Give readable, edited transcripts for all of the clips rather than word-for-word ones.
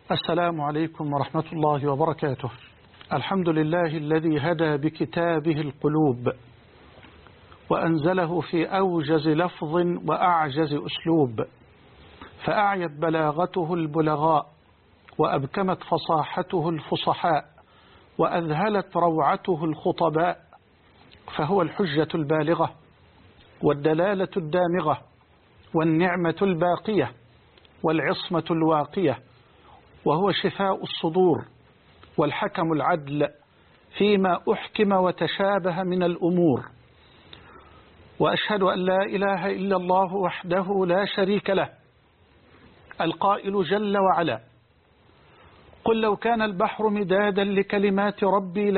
السلام عليكم ورحمة الله وبركاته. الحمد لله الذي هدى بكتابه القلوب وأنزله في أوجز لفظ وأعجز أسلوب، فأعيت بلاغته البلغاء وأبكمت فصاحته الفصحاء وأذهلت روعته الخطباء، فهو الحجة البالغة والدلالة الدامغة والنعمة الباقية والعصمة الواقية، وهو شفاء الصدور والحكم العدل فيما أحكم وتشابه من الأمور. وأشهد أن لا إله إلا الله وحده لا شريك له، القائل جل وعلا: قل لو كان البحر مدادا لكلمات ربي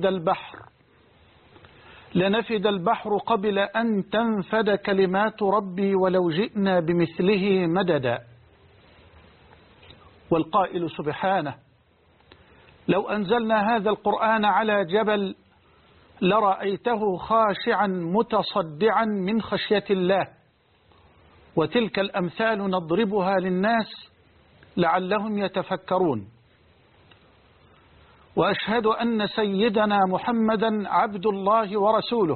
لنفد البحر قبل أن تنفد كلمات ربي ولو جئنا بمثله مددا. والقائل سبحانه: لو أنزلنا هذا القرآن على جبل لرأيته خاشعا متصدعا من خشية الله. وتلك الأمثال نضربها للناس لعلهم يتفكرون. وأشهد أن سيدنا محمدا عبد الله ورسوله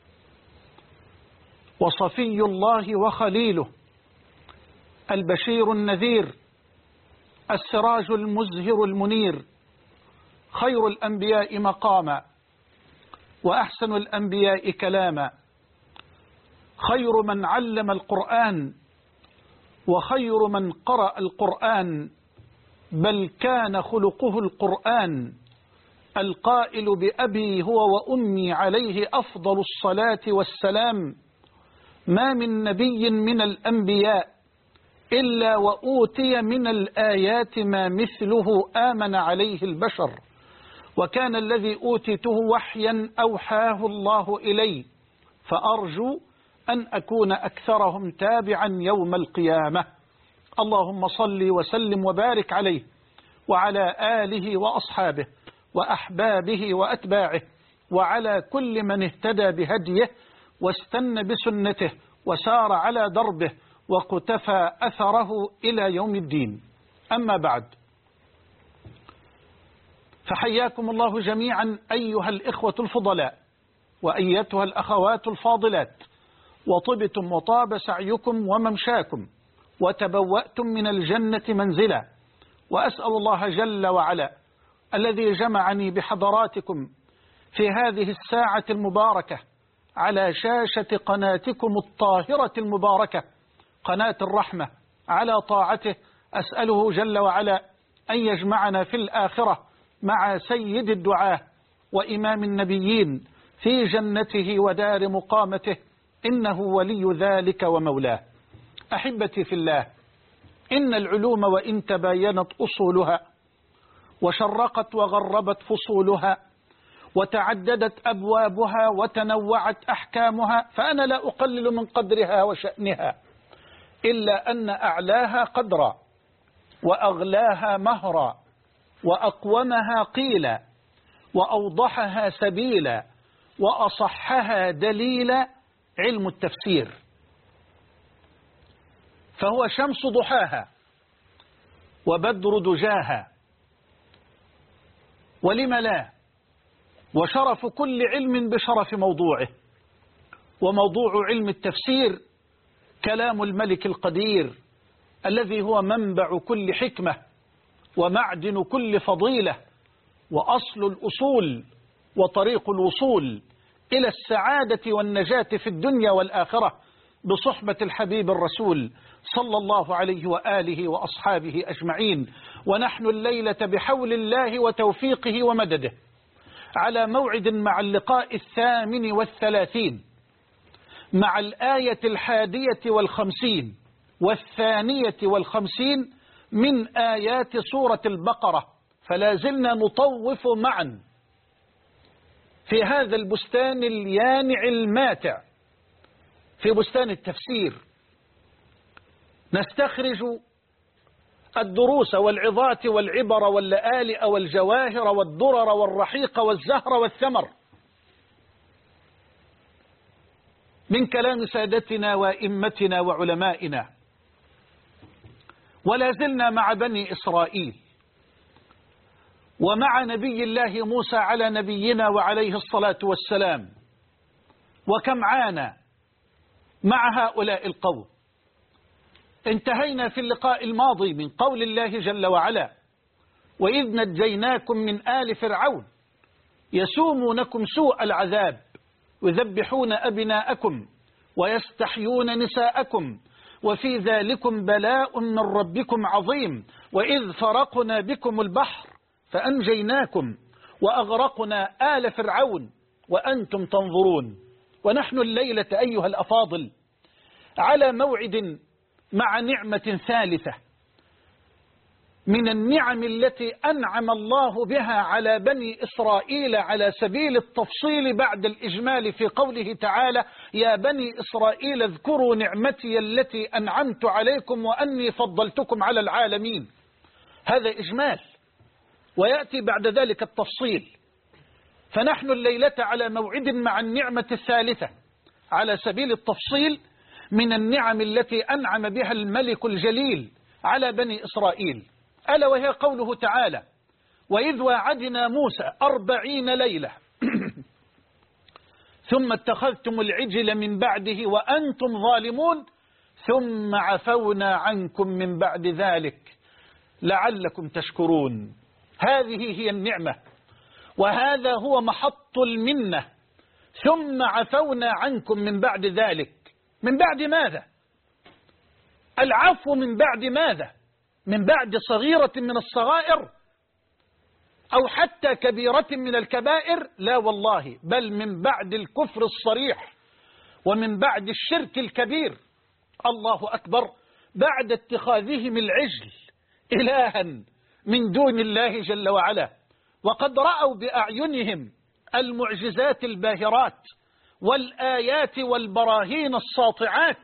وصفي الله وخليله، البشير النذير، السراج المزهر المنير، خير الأنبياء مقاما وأحسن الأنبياء كلاما، خير من علم القرآن وخير من قرأ القرآن، بل كان خلقه القرآن، القائل بأبي هو وأمي عليه أفضل الصلاة والسلام: ما من نبي من الأنبياء إلا وأوتي من الآيات ما مثله آمن عليه البشر، وكان الذي أوتيته وحيا أوحاه الله إلي، فأرجو أن أكون أكثرهم تابعا يوم القيامة. اللهم صل وسلم وبارك عليه وعلى آله وأصحابه وأحبابه وأتباعه وعلى كل من اهتدى بهديه واستنى بسنته وسار على دربه وقتفى أثره إلى يوم الدين. أما بعد، فحياكم الله جميعا أيها الإخوة الفضلاء وأيتها الأخوات الفاضلات، وطبتم وطاب سعيكم وممشاكم وتبوأتم من الجنة منزلا. وأسأل الله جل وعلا الذي جمعني بحضراتكم في هذه الساعة المباركة على شاشة قناتكم الطاهرة المباركة، قناة الرحمة، على طاعته، أسأله جل وعلا أن يجمعنا في الآخرة مع سيد الدعاة وإمام النبيين في جنته ودار مقامته، إنه ولي ذلك ومولاه. أحبتي في الله، إن العلوم وإن تباينت أصولها وشرقت وغربت فصولها وتعددت أبوابها وتنوعت أحكامها، فأنا لا أقلل من قدرها وشأنها، إلا أن أعلاها قدرا وأغلاها مهرا وأقومها قيلا وأوضحها سبيلا وأصحها دليلا علم التفسير، فهو شمس ضحاها وبدر دجاها، ولم لا، وشرف كل علم بشرف موضوعه. وموضوع علم التفسير كلام الملك القدير الذي هو منبع كل حكمة ومعدن كل فضيلة وأصل الأصول وطريق الوصول إلى السعادة والنجاة في الدنيا والآخرة بصحبة الحبيب الرسول صلى الله عليه وآله وأصحابه أجمعين. ونحن الليلة بحول الله وتوفيقه ومدده على موعد مع اللقاء 38 مع الآية 51 و52 من آيات سورة البقرة، فلا زلنا نطوف معا في هذا البستان اليانع الماتع، في بستان التفسير، نستخرج الدروس والعظات والعبر واللآلئ والجواهر والدرر والرحيق والزهر والثمر من كلام سادتنا وإمتنا وعلمائنا. ولا زلنا مع بني إسرائيل ومع نبي الله موسى على نبينا وعليه الصلاة والسلام. وكم عانى مع هؤلاء القوم. انتهينا في اللقاء الماضي من قول الله جل وعلا: وإذ نجيناكم من آل فرعون يسومونكم سوء العذاب يذبحون أبناءكم ويستحيون نساءكم وفي ذلكم بلاء من ربكم عظيم وإذ فرقنا بكم البحر فأنجيناكم وأغرقنا آل فرعون وأنتم تنظرون. ونحن الليلة أيها الأفاضل على موعد مع نعمة ثالثة من النعم التي أنعم الله بها على بني إسرائيل على سبيل التفصيل بعد الإجمال في قوله تعالى: يا بني إسرائيل اذكروا نعمتي التي أنعمت عليكم وأني فضلتكم على العالمين. هذا إجمال، ويأتي بعد ذلك التفصيل. فنحن الليلة على موعد مع النعمة الثالثة على سبيل التفصيل من النعم التي أنعم بها الملك الجليل على بني إسرائيل، ألا وهي قوله تعالى: وإذ واعدنا موسى 40 ليلة ثم اتخذتم العجل من بعده وأنتم ظالمون ثم عفونا عنكم من بعد ذلك لعلكم تشكرون. هذه هي النعمة، وهذا هو محط المنة. ثم عفونا عنكم من بعد ذلك. من بعد ماذا؟ العفو من بعد ماذا؟ من بعد صغيرة من الصغائر أو حتى كبيرة من الكبائر؟ لا والله، بل من بعد الكفر الصريح ومن بعد الشرك الكبير. الله أكبر. بعد اتخاذهم العجل إلها من دون الله جل وعلا، وقد رأوا بأعينهم المعجزات الباهرات والآيات والبراهين الساطعات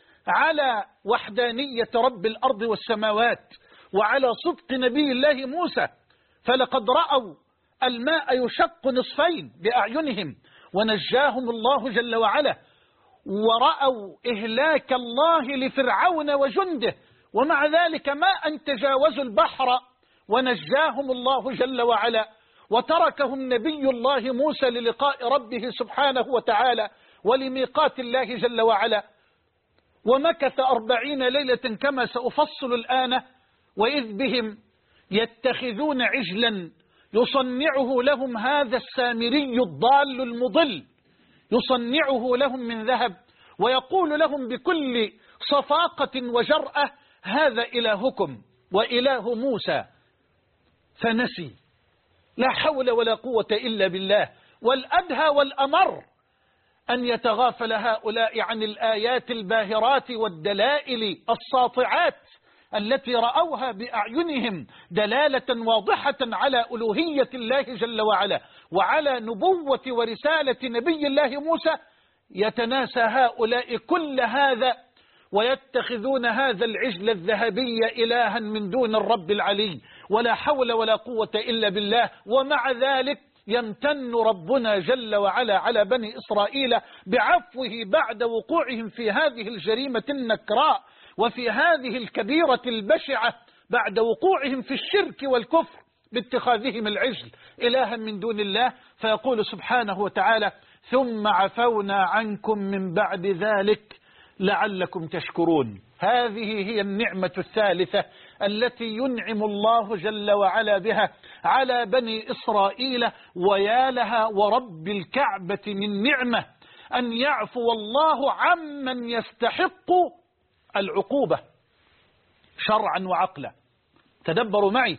على وحدانية رب الأرض والسماوات وعلى صدق نبي الله موسى. فلقد رأوا الماء يشق نصفين بأعينهم ونجاهم الله جل وعلا، ورأوا إهلاك الله لفرعون وجنده، ومع ذلك ما أن تجاوزوا البحر ونجاهم الله جل وعلا، وتركهم نبي الله موسى للقاء ربه سبحانه وتعالى ولميقات الله جل وعلا، ومكث 40 ليلة كما سأفصل الآن. وإذ بهم يتخذون عجلا يصنعه لهم هذا السامري الضال المضل، يصنعه لهم من ذهب ويقول لهم بكل صفاقة وجرأة: هذا إلهكم وإله موسى فنسي. لا حول ولا قوة إلا بالله. والأدهى والأمر أن يتغافل هؤلاء عن الآيات الباهرات والدلائل الساطعات التي رأوها بأعينهم دلالة واضحة على ألوهية الله جل وعلا وعلى نبوة ورسالة نبي الله موسى. يتناسى هؤلاء كل هذا ويتخذون هذا العجل الذهبي إلها من دون الرب العلي. ولا حول ولا قوة إلا بالله. ومع ذلك يمتن ربنا جل وعلا على بني إسرائيل بعفوه بعد وقوعهم في هذه الجريمة النكراء وفي هذه الكبيرة البشعة، بعد وقوعهم في الشرك والكفر باتخاذهم العجل إلها من دون الله. فيقول سبحانه وتعالى: ثم عفونا عنكم من بعد ذلك لعلكم تشكرون. هذه هي النعمة الثالثة التي ينعم الله جل وعلا بها على بني إسرائيل. ويا لها ورب الكعبة من نعمة أن يعفو الله عمن يستحق العقوبة شرعا وعقلا. تدبروا معي،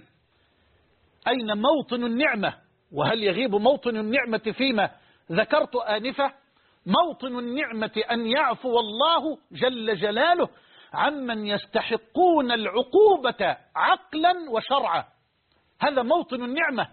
أين موطن النعمة؟ وهل يغيب موطن النعمة فيما ذكرت آنفة؟ موطن النعمة أن يعفو الله جل جلاله عمن يستحقون العقوبة عقلا وشرعا. هذا موطن النعمة.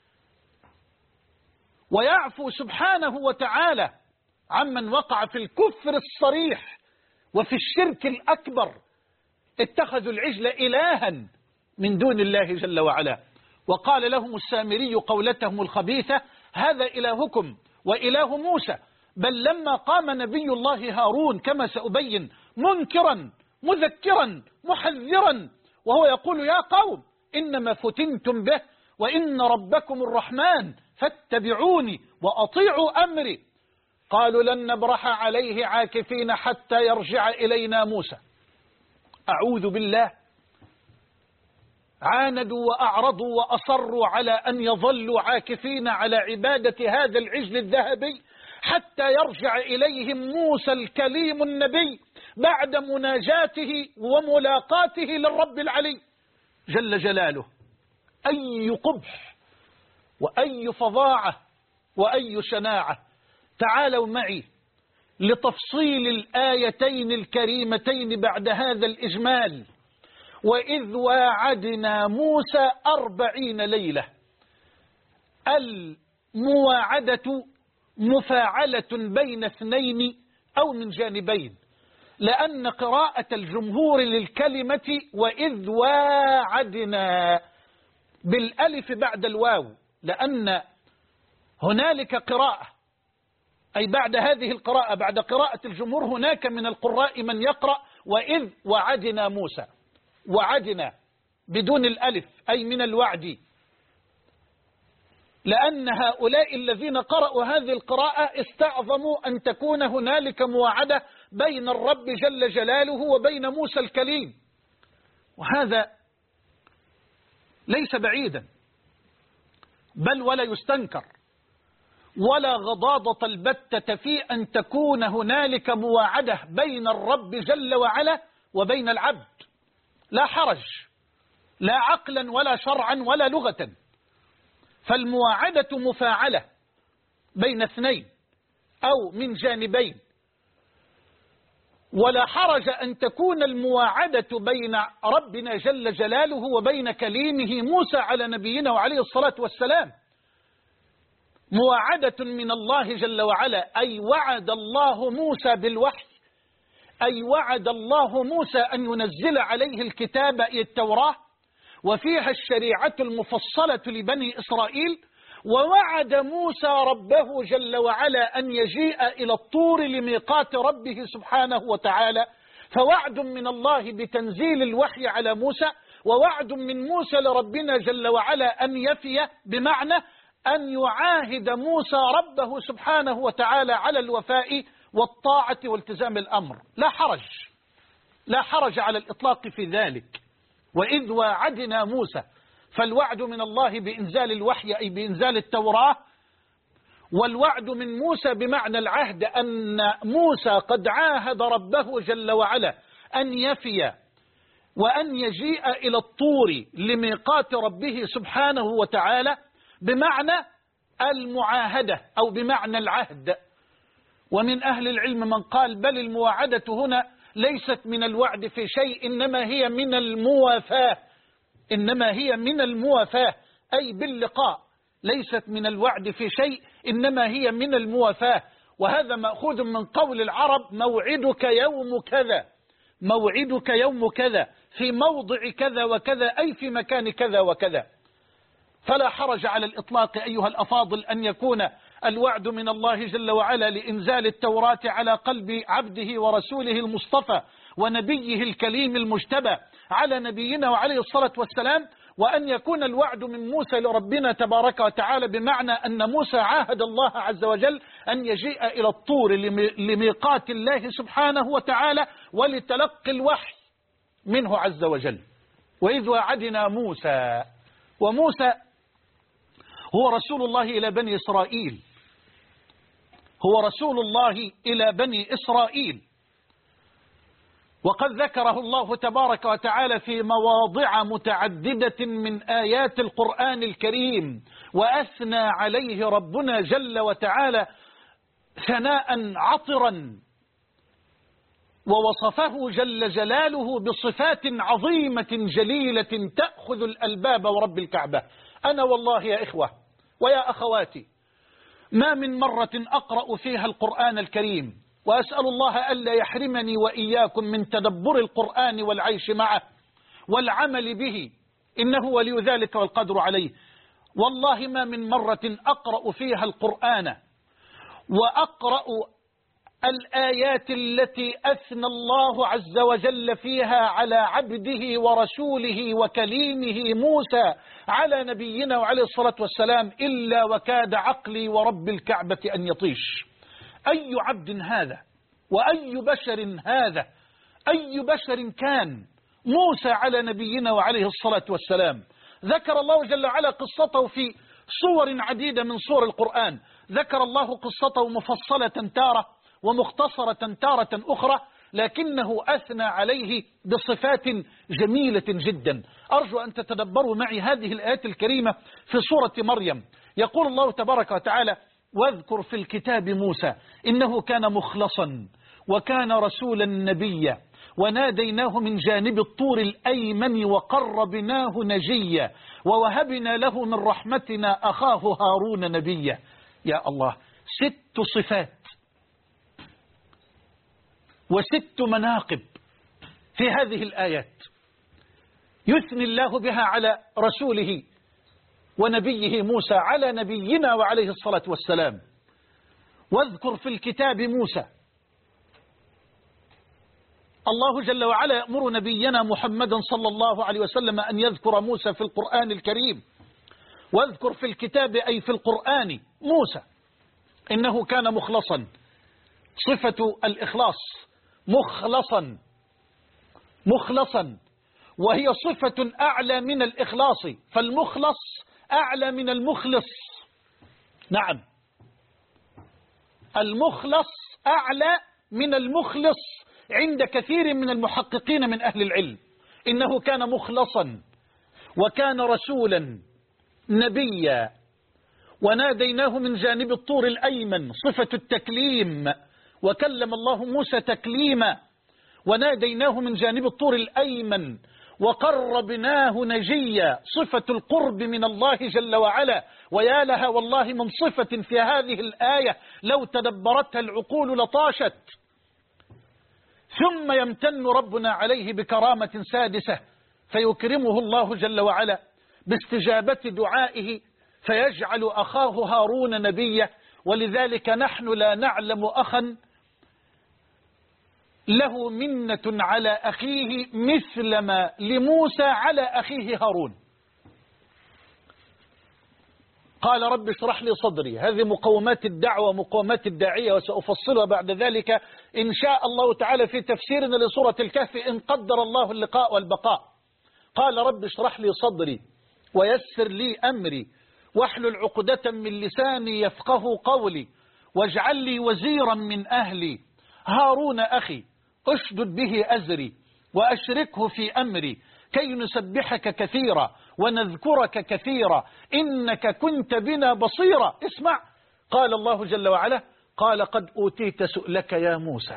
ويعفو سبحانه وتعالى عمن وقع في الكفر الصريح وفي الشرك الأكبر، اتخذوا العجل إلها من دون الله جل وعلا. وقال لهم السامري قولتهم الخبيثة: هذا إلهكم وإله موسى. بل لما قام نبي الله هارون كما سأبين منكرا مذكرا محذرا وهو يقول: يا قوم إنما فتنتم به وإن ربكم الرحمن فاتبعوني وأطيعوا أمري. قالوا لن نبرح عليه عاكفين حتى يرجع إلينا موسى. أعوذ بالله. عاندوا وأعرضوا وأصروا على أن يظلوا عاكفين على عبادة هذا العجل الذهبي حتى يرجع إليهم موسى الكليم النبي بعد مناجاته وملاقاته للرب العلي جل جلاله. أي قبح وأي فظاعة وأي شناعة. تعالوا معي لتفصيل الآيتين الكريمتين بعد هذا الإجمال. وإذ واعدنا موسى 40 ليلة. المواعدة مفاعلة بين اثنين أو من جانبين، لأن قراءة الجمهور للكلمة وإذ واعدنا بالألف بعد الواو، لأن هنالك قراءة، أي بعد هذه القراءة بعد قراءة الجمهور هناك من القراء من يقرأ وإذ وعدنا موسى، وعدنا بدون الألف أي من الوعد، لأن هؤلاء الذين قرأوا هذه القراءة استعظموا أن تكون هنالك مواعدة بين الرب جل جلاله وبين موسى الكليم، وهذا ليس بعيدا بل ولا يستنكر ولا غضاضة البتة في أن تكون هنالك مواعدة بين الرب جل وعلا وبين العبد، لا حرج، لا عقلا ولا شرعا ولا لغة. فالمواعدة مفاعلة بين اثنين أو من جانبين، ولا حرج أن تكون المواعدة بين ربنا جل جلاله وبين كليمه موسى على نبينا وعليه الصلاة والسلام. مواعدة من الله جل وعلا، أي وعد الله موسى بالوحي، أي وعد الله موسى أن ينزل عليه الكتاب التوراة وفيها الشريعة المفصلة لبني إسرائيل، ووعد موسى ربه جل وعلا أن يجيء إلى الطور لميقات ربه سبحانه وتعالى، فوعد من الله بتنزيل الوحي على موسى، ووعد من موسى لربنا جل وعلا أن يفي، بمعنى أن يعاهد موسى ربه سبحانه وتعالى على الوفاء والطاعة والتزام الأمر. لا حرج، لا حرج على الإطلاق في ذلك. وإذ واعدنا موسى، فالوعد من الله بإنزال الوحي أي بإنزال التوراة، والوعد من موسى بمعنى العهد، أن موسى قد عاهد ربه جل وعلا أن يفي وأن يجيء إلى الطور لميقات ربه سبحانه وتعالى، بمعنى المعاهدة أو بمعنى العهد. ومن أهل العلم من قال بل المواعدة هنا ليست من الوعد في شيء، إنما هي من الموافاة، إنما هي من الموافاة أي باللقاء، ليست من الوعد في شيء إنما هي من الموافاة. وهذا مأخوذ من قول العرب موعدك يوم كذا، موعدك يوم كذا في موضع كذا وكذا، أي في مكان كذا وكذا. فلا حرج على الإطلاق أيها الأفاضل أن يكون الوعد من الله جل وعلا لإنزال التوراة على قلب عبده ورسوله المصطفى ونبيه الكليم المجتبى على نبينا وعليه الصلاة والسلام، وأن يكون الوعد من موسى لربنا تبارك وتعالى بمعنى أن موسى عاهد الله عز وجل أن يجيء إلى الطور لميقات الله سبحانه وتعالى ولتلقي الوحي منه عز وجل. وإذ وعدنا موسى، وموسى هو رسول الله إلى بني إسرائيل، هو رسول الله إلى بني إسرائيل، وقد ذكره الله تبارك وتعالى في مواضع متعددة من آيات القرآن الكريم، وأثنى عليه ربنا جل وتعالى ثناء عطرا، ووصفه جل جلاله بصفات عظيمة جليلة تأخذ الألباب ورب الكعبة. أنا والله يا إخوة ويا أخواتي ما من مرة أقرأ فيها القرآن الكريم، وأسأل الله ألا يحرمني وإياكم من تدبر القرآن والعيش معه والعمل به، إنه ولي ذلك والقدر عليه. والله ما من مرة أقرأ فيها القرآن وأقرأ الآيات التي أثنى الله عز وجل فيها على عبده ورسوله وكليمه موسى على نبينا وعليه الصلاة والسلام إلا وكاد عقلي ورب الكعبة أن يطيش. أي عبد هذا وأي بشر هذا؟ أي بشر كان موسى على نبينا وعليه الصلاة والسلام؟ ذكر الله جل وعلا قصته في صور عديدة من صور القرآن. ذكر الله قصته مفصلة تارة ومختصرة تارة أخرى، لكنه أثنى عليه بصفات جميلة جدا. أرجو أن تتدبروا معي هذه الآيات الكريمة في سورة مريم. يقول الله تبارك وتعالى: واذكر في الكتاب موسى إنه كان مخلصا وكان رسولا نبيا وناديناه من جانب الطور الأيمن وقربناه نجيا ووهبنا له من رحمتنا أخاه هارون نبيا. يا الله، 6 صفات و6 مناقب في هذه الآيات يثني الله بها على رسوله ونبيه موسى على نبينا وعليه الصلاة والسلام. واذكر في الكتاب موسى، الله جل وعلا يأمر نبينا محمدا صلى الله عليه وسلم أن يذكر موسى في القرآن الكريم. واذكر في الكتاب أي في القرآن موسى إنه كان مخلصا، صفة الإخلاص، مخلصا، وهي صفة أعلى من الإخلاص، فالمخلص أعلى من المخلص. نعم، المخلص أعلى من المخلص عند كثير من المحققين من أهل العلم. إنه كان مخلصا وكان رسولا نبيا وناديناه من جانب الطور الأيمن، صفة التكليم، وكلم الله موسى تكليما، وناديناه من جانب الطور الأيمن وقربناه نجيا، صفة القرب من الله جل وعلا. ويا لها والله من صفة في هذه الآية لو تدبرتها العقول لطاشت. ثم يمتن ربنا عليه بكرامة سادسة، فيكرمه الله جل وعلا باستجابة دعائه فيجعل أخاه هارون نبيا. ولذلك نحن لا نعلم أخا له منة على أخيه مثل ما لموسى على أخيه هارون. قال رب اشرح لي صدري، هذه مقومات الدعوة، مقومات الداعية، وسأفصلها بعد ذلك إن شاء الله تعالى في تفسيرنا لسورة الكهف إن قدر الله اللقاء والبقاء. قال رب اشرح لي صدري ويسر لي أمري واحلل عقدة من لساني يفقه قولي واجعل لي وزيرا من أهلي هارون أخي أشدد به أزري وأشركه في أمري كي نسبحك كثيرا ونذكرك كثيرا إنك كنت بنا بصيرا. اسمع، قال الله جل وعلا: قال قد أوتيت سؤلك يا موسى.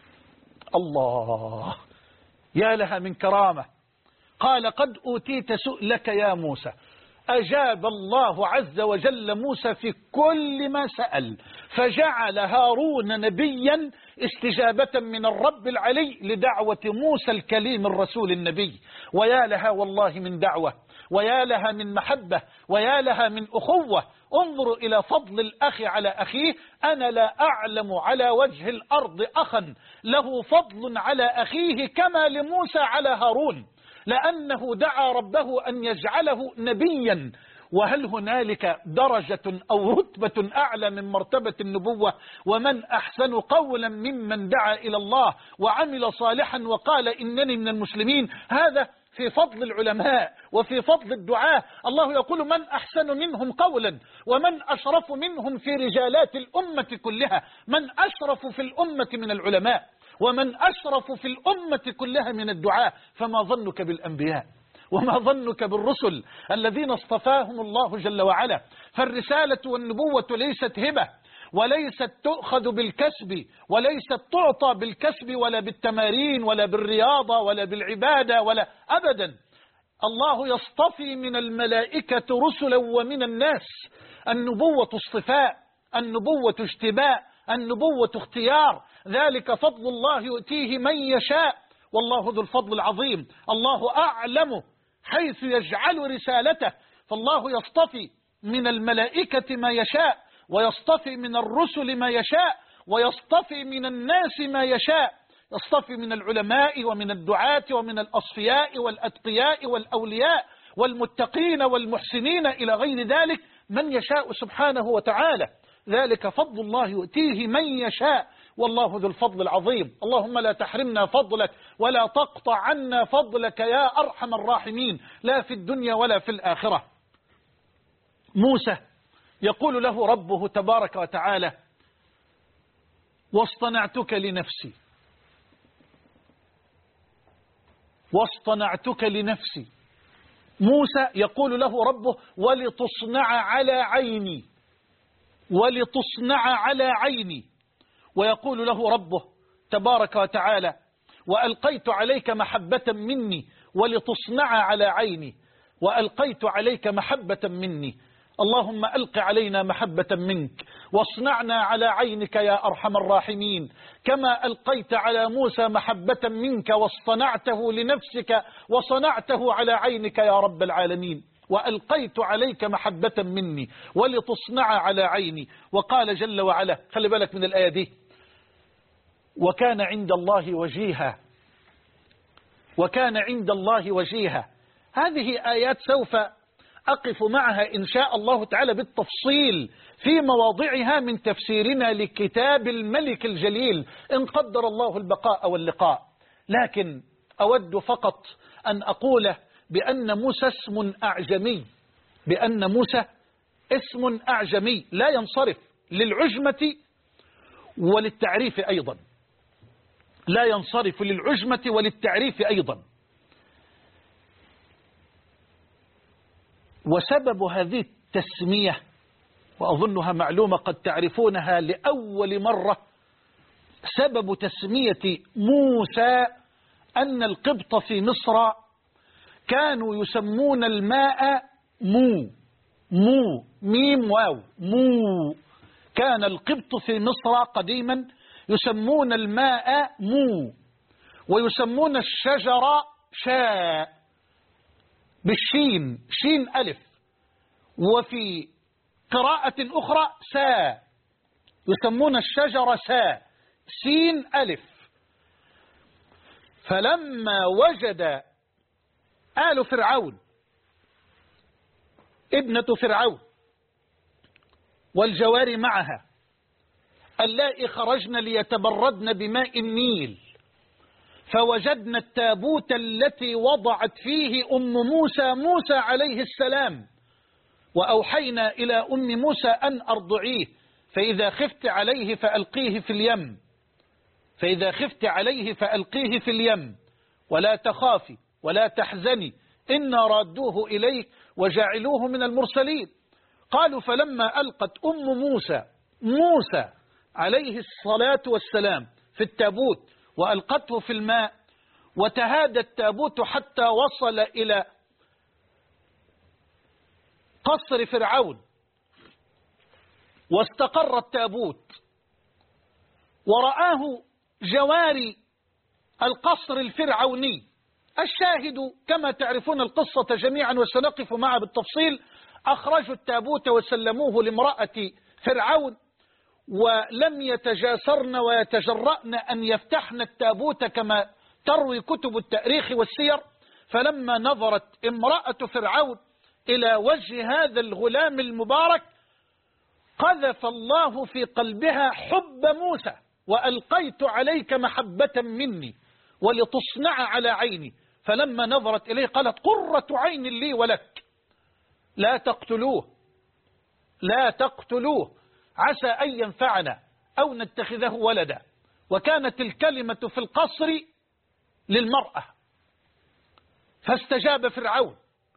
الله، يا لها من كرامة. قال قد أوتيت سؤلك يا موسى. أجاب الله عز وجل موسى في كل ما سأل، فجعل هارون نبيا استجابة من الرب العلي لدعوة موسى الكليم الرسول النبي. ويا لها والله من دعوة، ويا لها من محبة، ويا لها من أخوة. انظروا إلى فضل الأخ على أخيه. أنا لا أعلم على وجه الأرض أخا له فضل على أخيه كما لموسى على هارون، لأنه دعا ربه أن يجعله نبيا. وهل هنالك درجة أو رتبة أعلى من مرتبة النبوة؟ ومن أحسن قولا ممن دعا إلى الله وعمل صالحا وقال إنني من المسلمين. هذا في فضل العلماء وفي فضل الدعاة. الله يقول: من أحسن منهم قولا ومن أشرف منهم في رجالات الأمة كلها. من أشرف في الأمة من العلماء ومن أشرف في الأمة كلها من الدعاة. فما ظنك بالأنبياء وما ظنك بالرسل الذين اصطفاهم الله جل وعلا. فالرسالة والنبوة ليست هبة وليست تؤخذ بالكسب وليست تعطى بالكسب ولا بالتمارين ولا بالرياضة ولا بالعبادة ولا أبدا. الله يصطفي من الملائكة رسلا ومن الناس. النبوة اصطفاء، النبوة اجتباء، النبوة اختيار. ذلك فضل الله يؤتيه من يشاء والله ذو الفضل العظيم. الله أعلم حيث يجعل رسالته. فالله يصطفي من الملائكة ما يشاء، ويصطفي من الرسل ما يشاء، ويصطفي من الناس ما يشاء. يصطفي من العلماء ومن الدعاة ومن الأصفياء والأتقياء والأولياء والمتقين والمحسنين إلى غير ذلك من يشاء سبحانه وتعالى. ذلك فضل الله يؤتيه من يشاء والله ذو الفضل العظيم. اللهم لا تحرمنا فضلك ولا تقطع عنا فضلك يا أرحم الراحمين، لا في الدنيا ولا في الآخرة. موسى يقول له ربه تبارك وتعالى: واصطنعتك لنفسي، واصطنعتك لنفسي. موسى يقول له ربه: ولتصنع على عيني، ولتصنع على عيني. ويقول له ربه تبارك وتعالى: وألقيت عليك محبة مني ولتصنع على عيني، وألقيت عليك محبة مني. اللهم ألق علينا محبة منك واصنعنا على عينك يا أرحم الراحمين، كما ألقيت على موسى محبة منك واصطنعته لنفسك وصنعته على عينك يا رب العالمين. وألقيت عليك محبة مني ولتصنع على عيني. وقال جل وعلا، خلي بالك من الآية دي: وكان عند الله وجيها، وكان عند الله وجيها. هذه آيات سوف أقف معها إن شاء الله تعالى بالتفصيل في مواضعها من تفسيرنا لكتاب الملك الجليل إن قدر الله البقاء واللقاء. لكن أود فقط أن أقول بأن موسى اسم أعجمي، بأن موسى اسم أعجمي لا ينصرف للعجمة وللتعريف أيضا، لا ينصرف للعجمة وللتعريف أيضا. وسبب هذه التسمية وأظنها معلومة قد تعرفونها لأول مرة، سبب تسمية موسى أن القبط في مصر كانوا يسمون الماء مو، مو ميم واو مو. كان القبط في مصر قديما يسمون الماء مو، ويسمون الشجر شاء بالشين، شين ألف، وفي قراءة أخرى سا، يسمون الشجر سا سين ألف. فلما وجد آل فرعون ابنة فرعون والجواري معها اللائي خرجن ليتبردن بماء النيل، فوجدن التابوت التي وضعت فيه أم موسى، موسى عليه السلام، وأوحينا إلى أم موسى أن أرضعيه، فإذا خفت عليه فألقيه في اليم، فإذا خفت عليه فألقيه في اليم ولا تخافي ولا تحزني إنا رادوه إليك وجعلوه من المرسلين. قالوا فلما ألقت أم موسى عليه الصلاة والسلام في التابوت وألقته في الماء، وتهادى التابوت حتى وصل إلى قصر فرعون، واستقر التابوت ورآه جواري القصر الفرعوني. الشاهد كما تعرفون القصة جميعا وسنقف معها بالتفصيل. أخرجوا التابوت وسلموه لامرأة فرعون، ولم يتجاسرن ويتجرأن أن يفتحن التابوت كما تروي كتب التاريخ والسير. فلما نظرت امرأة فرعون إلى وجه هذا الغلام المبارك قذف الله في قلبها حب موسى، وألقيت عليك محبة مني ولتصنع على عيني. فلما نظرت إليه قالت قرة عين لي ولك، لا تقتلوه، لا تقتلوه، عسى أن ينفعنا أو نتخذه ولدا. وكانت الكلمة في القصر للمرأة، فاستجاب فرعون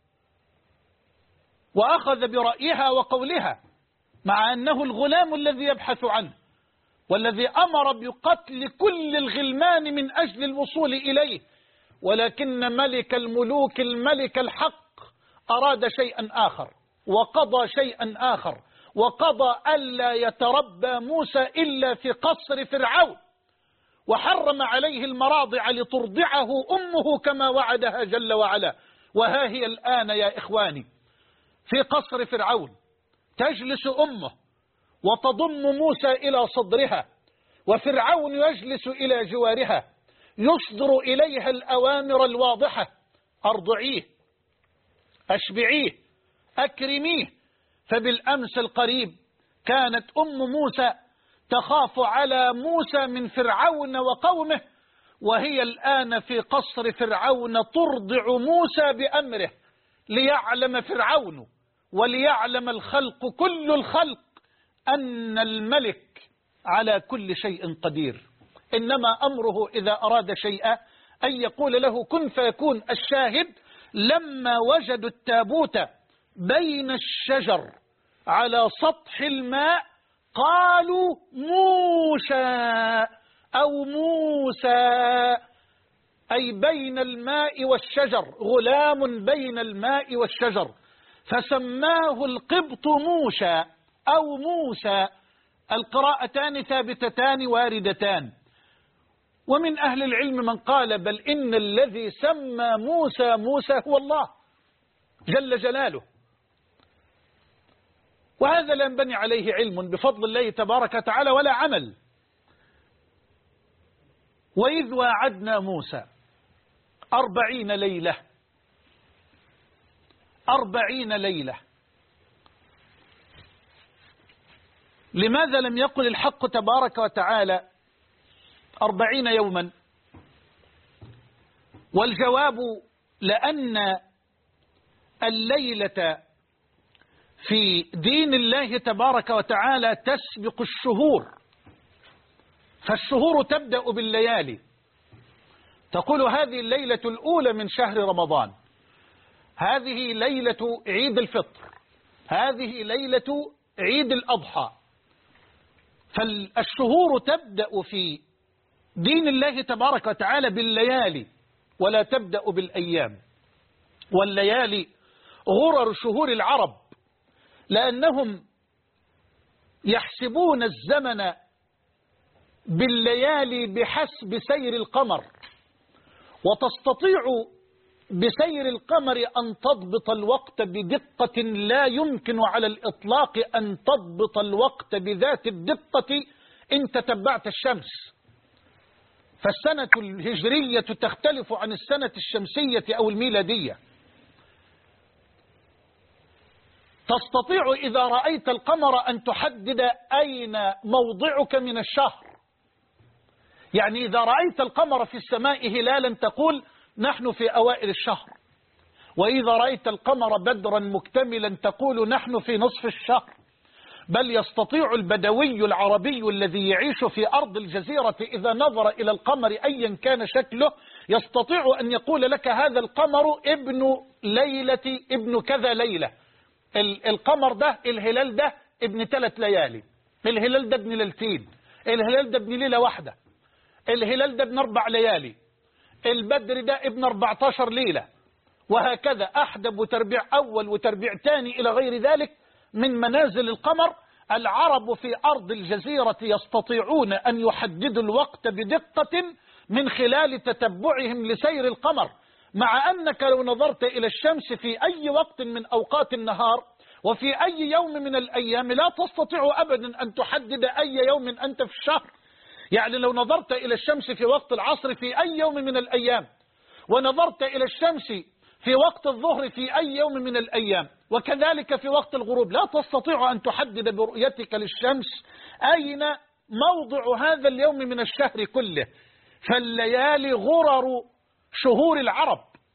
وأخذ برأيها وقولها، مع أنه الغلام الذي يبحث عنه والذي أمر بقتل كل الغلمان من أجل الوصول إليه، ولكن ملك الملوك الملك الحق أراد شيئا آخر وقضى شيئا آخر، وقضى ألا يتربى موسى إلا في قصر فرعون، وحرم عليه المراضع لترضعه أمه كما وعدها جل وعلا. وها هي الآن يا إخواني في قصر فرعون تجلس أمه وتضم موسى إلى صدرها، وفرعون يجلس إلى جوارها يصدر إليها الأوامر الواضحة: أرضعيه، أشبعيه أكرميه. فبالأمس القريب كانت أم موسى تخاف على موسى من فرعون وقومه، وهي الآن في قصر فرعون ترضع موسى بأمره، ليعلم فرعون وليعلم الخلق كل الخلق أن الملك على كل شيء قدير. إنما أمره إذا أراد شيئا أن يقول له كن فيكون. الشاهد لما وجدوا التابوت بين الشجر على سطح الماء قالوا موشى أو موسى، أي بين الماء والشجر، غلام بين الماء والشجر، فسماه القبط موشى أو موسى. القراءتان ثابتتان واردتان. ومن أهل العلم من قال بل إن الذي سمى موسى موسى هو الله جل جلاله، وهذا لا ينبني عليه علم بفضل الله تبارك وتعالى ولا عمل. وإذ واعدنا موسى 40 ليلة، 40 ليلة. لماذا لم يقل الحق تبارك وتعالى 40 يوما؟ والجواب لأن الليلة في دين الله تبارك وتعالى تسبق الشهور، فالشهور تبدأ بالليالي. تقول هذه الليلة الأولى من شهر رمضان، هذه ليلة عيد الفطر، هذه ليلة عيد الأضحى. فالشهور تبدأ في دين الله تبارك وتعالى بالليالي ولا تبدأ بالأيام. والليالي غرر شهور العرب، لأنهم يحسبون الزمن بالليالي بحسب سير القمر، وتستطيع بسير القمر أن تضبط الوقت بدقة لا يمكن على الإطلاق أن تضبط الوقت بذات الدقة إن تتبعت الشمس. فالسنة الهجرية تختلف عن السنة الشمسية أو الميلادية. تستطيع إذا رأيت القمر أن تحدد أين موضعك من الشهر. يعني إذا رأيت القمر في السماء هلالا تقول نحن في أوائل الشهر، وإذا رأيت القمر بدرا مكتملا تقول نحن في نصف الشهر. بل يستطيع البدوي العربي الذي يعيش في أرض الجزيرة إذا نظر إلى القمر أيا كان شكله يستطيع أن يقول لك هذا القمر ابن ليلة ابن كذا ليلة، القمر ده الهلال ده ابن 3 ليالي، الهلال ده ابن ليلتين، الهلال ده ابن ليلة واحدة، الهلال ده ابن 4 ليالي، البدر ده ابن 14 ليلة، وهكذا أحدب وتربيع أول وتربيع ثاني إلى غير ذلك من منازل القمر. العرب في أرض الجزيرة يستطيعون أن يحددوا الوقت بدقة من خلال تتبعهم لسير القمر، مع أنك لو نظرت إلى الشمس في أي وقت من أوقات النهار وفي أي يوم من الأيام لا تستطيع أبدا أن تحدد أي يوم أنت في الشهر. يعني لو نظرت إلى الشمس في وقت العصر في أي يوم من الأيام، ونظرت إلى الشمس في وقت الظهر في أي يوم من الأيام، وكذلك في وقت الغروب، لا تستطيع أن تحدد برؤيتك للشمس أين موضع هذا اليوم من الشهر كله. فالليالي غرر شهور العرب.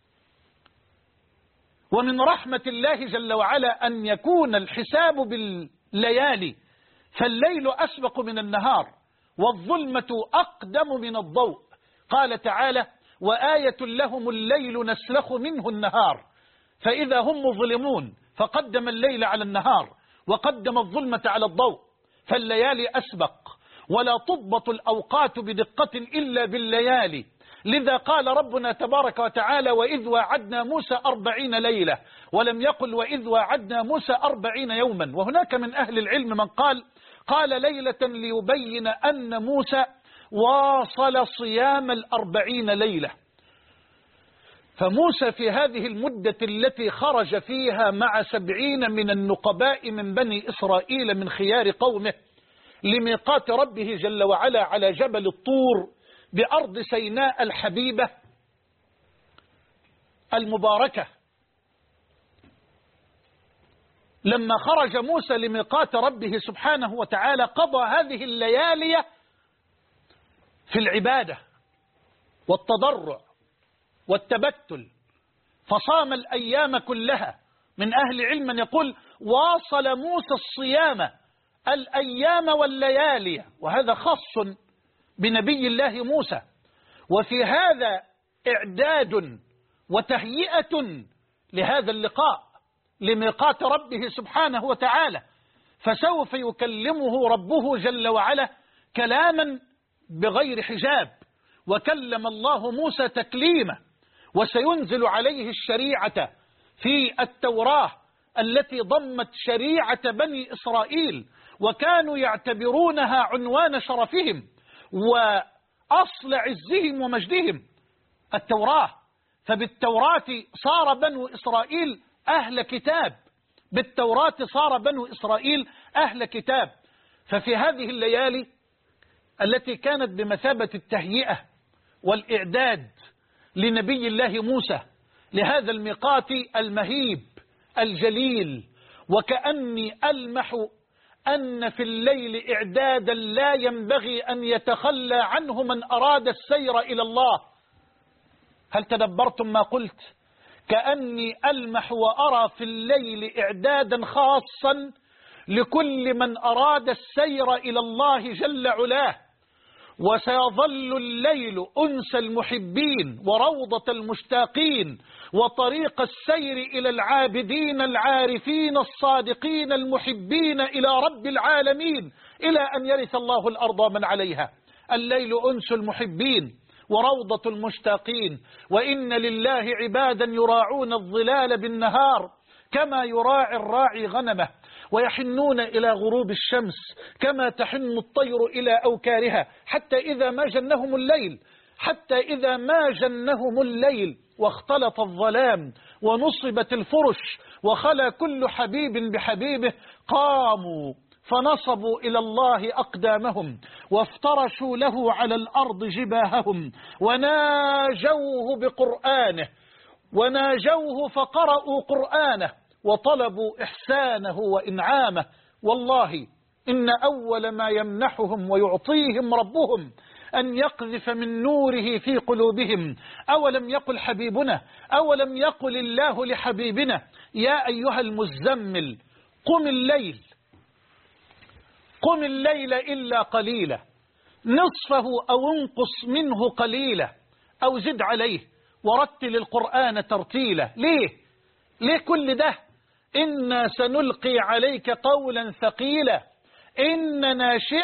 ومن رحمة الله جل وعلا أن يكون الحساب بالليالي، فالليل أسبق من النهار والظلمة أقدم من الضوء. قال تعالى وآية لهم الليل نسلخ منه النهار فإذا هم مظلمون، فقدم الليل على النهار وقدم الظلمة على الضوء. فالليالي أسبق، ولا تضبط الأوقات بدقة إلا بالليالي. لذا قال ربنا تبارك وتعالى وإذ واعدنا موسى 40 ليلة، ولم يقل وإذ واعدنا موسى 40 يوما. وهناك من أهل العلم من قال ليلة ليبين أن موسى واصل صيام 40 ليلة. فموسى في هذه المدة التي خرج فيها مع 70 من النقباء من بني إسرائيل من خيار قومه لميقات ربه جل وعلا على جبل الطور بأرض سيناء الحبيبة المباركة، لما خرج موسى لميقات ربه سبحانه وتعالى قضى هذه الليالي في العبادة والتضرع والتبتل، فصام الأيام كلها. من أهل علم يقول واصل موسى الصيام الأيام والليالي، وهذا خاص بنبي الله موسى. وفي هذا إعداد وتهيئة لهذا اللقاء لميقات ربه سبحانه وتعالى، فسوف يكلمه ربه جل وعلا كلاما بغير حجاب، وكلم الله موسى تكليما، وسينزل عليه الشريعة في التوراة التي ضمت شريعة بني إسرائيل، وكانوا يعتبرونها عنوان شرفهم وأصل عزهم ومجدهم، التوراة. فبالتوراة صار بنو إسرائيل أهل كتاب، بالتوراة صار بنو إسرائيل أهل كتاب. ففي هذه الليالي التي كانت بمثابة التهيئة والإعداد لنبي الله موسى لهذا الميقات المهيب الجليل، وكأني ألمح أن في الليل إعدادا لا ينبغي أن يتخلى عنه من أراد السير إلى الله. هل تدبرتم ما قلت؟ كأني ألمح وأرى في الليل إعدادا خاصا لكل من أراد السير إلى الله جل علاه. وسيظل الليل أنس المحبين وروضة المشتاقين وطريق السير إلى العابدين العارفين الصادقين المحبين إلى رب العالمين إلى أن يرث الله الأرض ومن عليها. الليل أنس المحبين وروضة المشتاقين، وإن لله عبادا يراعون الظلال بالنهار كما يراعي الراعي غنمه، ويحنون إلى غروب الشمس كما تحن الطير إلى أوكارها، حتى إذا ما جنهم الليل واختلط الظلام ونصبت الفرش وخلى كل حبيب بحبيبه، قاموا فنصبوا إلى الله أقدامهم وافترشوا له على الأرض جباههم وناجوه فقرأوا قرآنه وطلبوا إحسانه وإنعامه. والله إن أول ما يمنحهم ويعطيهم ربهم أن يقذف من نوره في قلوبهم. أولم يقل الله لحبيبنا يا أيها المزمل قم الليل إلا قليلا نصفه أو انقص منه قليلا أو زد عليه ورتل القرآن ترتيلا. ليه كل ده؟ إنا سنلقي عليك قولا ثقيلا إن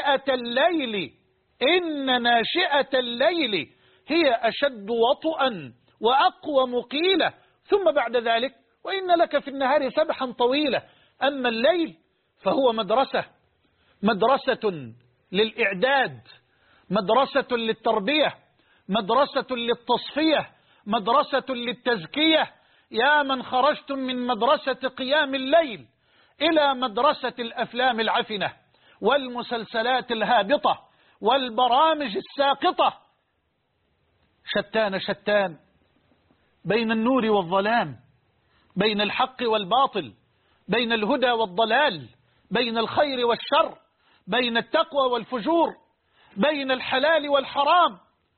ناشئة الليل هي أشد وطئا وأقوى مقيلة. ثم بعد ذلك وإن لك في النهار سبحا طويلا. أما الليل فهو مدرسة للإعداد، مدرسة للتربية، مدرسة للتصفية، مدرسة للتزكية. يا من خرجتم من مدرسة قيام الليل إلى مدرسة الأفلام العفنة والمسلسلات الهابطة والبرامج الساقطة. شتان بين النور والظلام، بين الحق والباطل، بين الهدى والضلال، بين الخير والشر، بين التقوى والفجور، بين الحلال والحرام.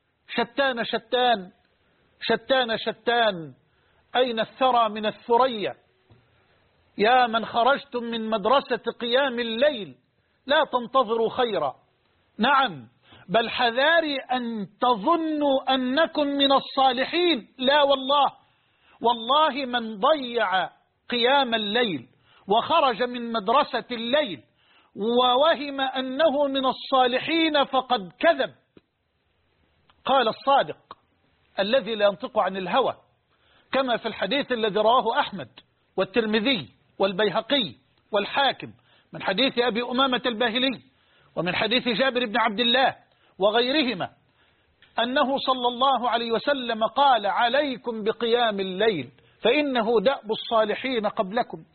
شتان أين الثرى من الثريا؟ يا من خرجتم من مدرسة قيام الليل لا تنتظروا خيرا، نعم بل حذاري أن تظنوا أنكم من الصالحين. لا والله من ضيع قيام الليل وخرج من مدرسة الليل ووهم أنه من الصالحين فقد كذب. قال الصادق الذي لا ينطق عن الهوى كما في الحديث الذي رواه أحمد والترمذي والبيهقي والحاكم من حديث أبي أمامة الباهلي ومن حديث جابر بن عبد الله وغيرهما أنه صلى الله عليه وسلم قال عليكم بقيام الليل فإنه دأب الصالحين قبلكم.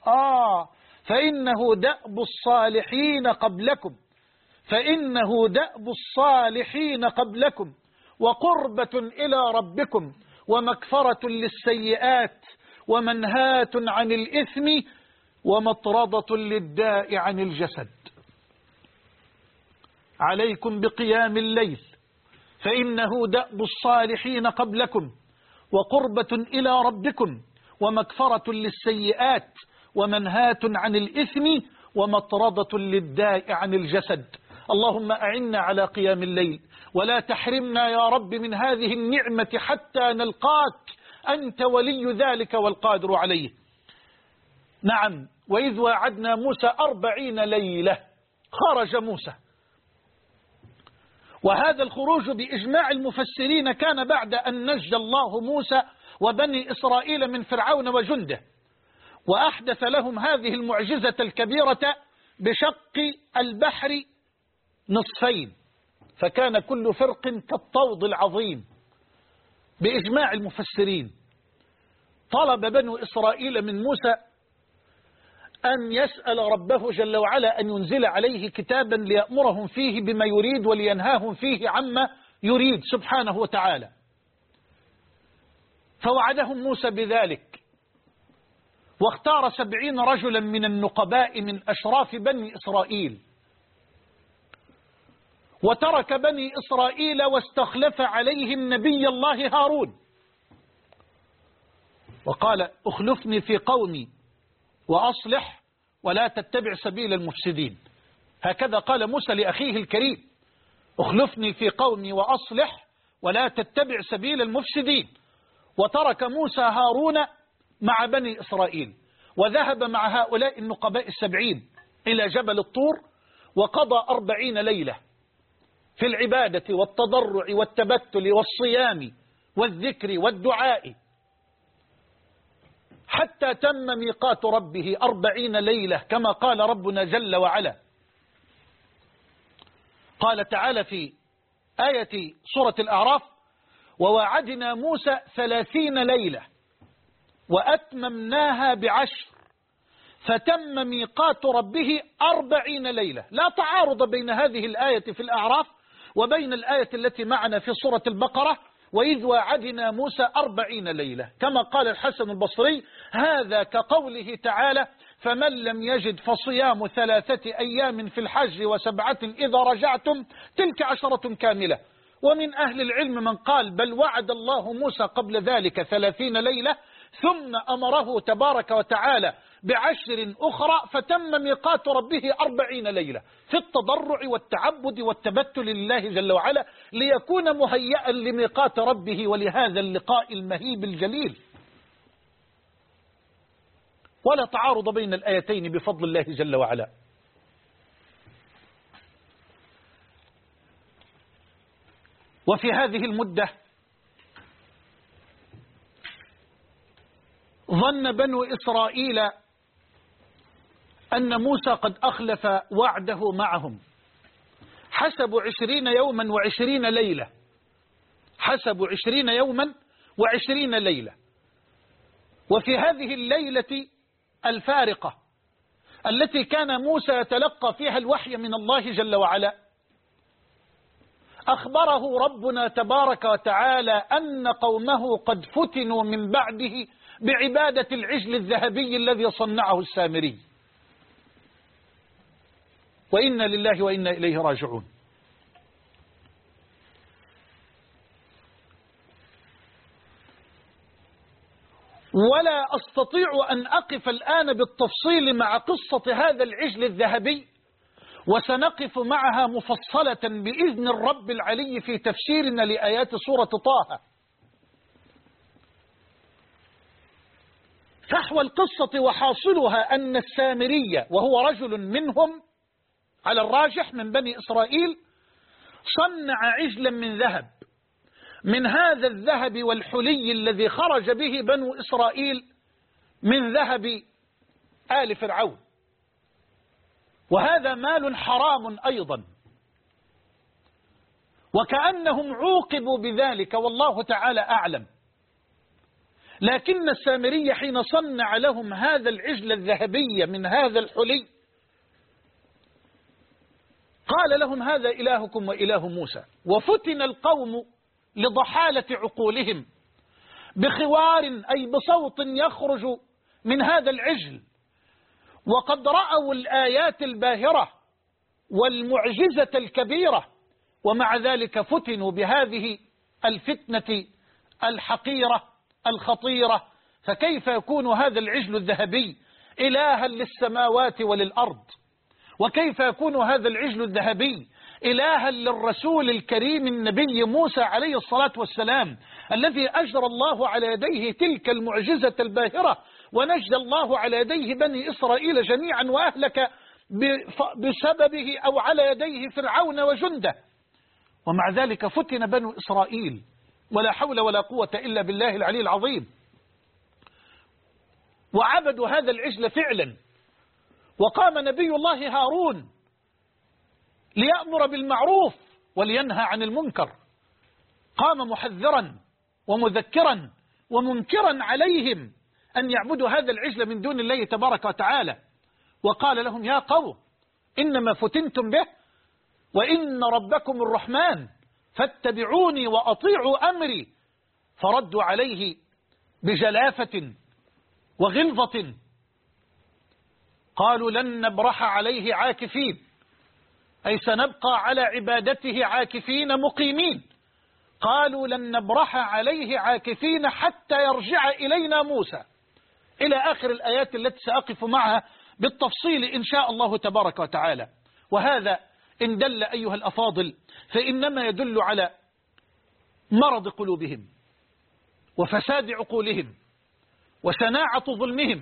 فإنه دأب الصالحين قبلكم وقربة إلى ربكم ومكفرة للسيئات ومنهاة عن الإثم ومطردة للداء عن الجسد. عليكم بقيام الليل فإنه دأب الصالحين قبلكم وقربة إلى ربكم ومكفرة للسيئات ومنهاة عن الإثم ومطردة للداء عن الجسد. اللهم أعنا على قيام الليل ولا تحرمنا يا رب من هذه النعمة حتى نلقاك، أنت ولي ذلك والقادر عليه. نعم، وإذ واعدنا موسى 40 ليلة خرج موسى، وهذا الخروج بإجماع المفسرين كان بعد أن نجى الله موسى وبني إسرائيل من فرعون وجنده، وأحدث لهم هذه المعجزة الكبيرة بشق البحر نصفين، فكان كل فرق كالطود العظيم بإجماع المفسرين. طلب بنو إسرائيل من موسى أن يسأل ربه جل وعلا أن ينزل عليه كتابا ليأمرهم فيه بما يريد ولينهاهم فيه عما يريد سبحانه وتعالى، فوعدهم موسى بذلك، واختار 70 رجلا من النقباء من أشراف بني إسرائيل، وترك بني إسرائيل واستخلف عليهم نبي الله هارون، وقال اخلفني في قومي وأصلح ولا تتبع سبيل المفسدين. هكذا قال موسى لأخيه الكريم، اخلفني في قومي وأصلح ولا تتبع سبيل المفسدين. وترك موسى هارون مع بني إسرائيل وذهب مع هؤلاء النقباء 70 إلى جبل الطور، وقضى 40 ليلة في العبادة والتضرع والتبتل والصيام والذكر والدعاء، حتى تم ميقات ربه 40 ليلة كما قال ربنا جل وعلا. قال تعالى في آية سورة الأعراف: ووعدنا موسى 30 ليلة وأتممناها ب10 فتم ميقات ربه 40 ليلة. لا تعارض بين هذه الآية في الأعراف وبين الآية التي معنا في سورة البقرة: وإذ واعدنا موسى 40 ليلة، كما قال الحسن البصري: هذا كقوله تعالى: فمن لم يجد فصيام 3 أيام في الحج و7 إذا رجعتم تلك 10 كاملة. ومن أهل العلم من قال بل وعد الله موسى قبل ذلك 30 ليلة ثم أمره تبارك وتعالى ب10 أخرى فتم ميقات ربه 40 ليلة في التضرع والتعبد والتبتل لله جل وعلا، ليكون مهيئا لميقات ربه ولهذا اللقاء المهيب الجليل. ولا تعارض بين الآيتين بفضل الله جل وعلا. وفي هذه المدة ظن بنو إسرائيل أن موسى قد أخلف وعده معهم، حسبوا 20 يوما و20 ليلة، حسبوا 20 يوما و20 ليلة. وفي هذه الليلة الفارقة التي كان موسى يتلقى فيها الوحي من الله جل وعلا، أخبره ربنا تبارك وتعالى أن قومه قد فتنوا من بعده بعبادة العجل الذهبي الذي صنعه السامري. وإنا لله وإنا إليه راجعون. ولا أستطيع أن أقف الآن بالتفصيل مع قصة هذا العجل الذهبي، وسنقف معها مفصلة بإذن الرب العلي في تفسيرنا لآيات سورة طه. فحوى القصة وحاصلها أن السامري وهو رجل منهم على الراجح من بني إسرائيل صنع عجلا من ذهب، من هذا الذهب والحلي الذي خرج به بنو إسرائيل من ذهب آل فرعون، وهذا مال حرام أيضا، وكأنهم عوقبوا بذلك والله تعالى أعلم. لكن السامري حين صنع لهم هذا العجل الذهبي من هذا الحلي قال لهم: هذا إلهكم وإله موسى. وفتن القوم لضحالة عقولهم بخوار أي بصوت يخرج من هذا العجل، وقد رأوا الآيات الباهرة والمعجزة الكبيرة، ومع ذلك فتنوا بهذه الفتنة الحقيرة الخطيرة. فكيف يكون هذا العجل الذهبي إلها للسماوات وللأرض؟ وكيف يكون هذا العجل الذهبي إلها للرسول الكريم النبي موسى عليه الصلاة والسلام، الذي أجرى الله على يديه تلك المعجزة الباهرة، ونجى الله على يديه بني إسرائيل جميعا، وأهلك بسببه أو على يديه فرعون وجنده. ومع ذلك فتن بنو إسرائيل، ولا حول ولا قوة إلا بالله العلي العظيم، وعبدوا هذا العجل فعلا. وقام نبي الله هارون ليأمر بالمعروف ولينهى عن المنكر، قام محذرا ومذكرا ومنكرا عليهم أن يعبدوا هذا العجل من دون الله تبارك وتعالى، وقال لهم: يا قوم إنما فتنتم به وإن ربكم الرحمن فاتبعوني وأطيعوا أمري. فردوا عليه بجلافة وغلظة، قالوا: لن نبرح عليه عاكفين، أي سنبقى على عبادته عاكفين مقيمين. قالوا: لن نبرح عليه عاكفين حتى يرجع إلينا موسى، إلى آخر الآيات التي سأقف معها بالتفصيل إن شاء الله تبارك وتعالى. وهذا إن دل أيها الأفاضل فإنما يدل على مرض قلوبهم وفساد عقولهم وشناعة ظلمهم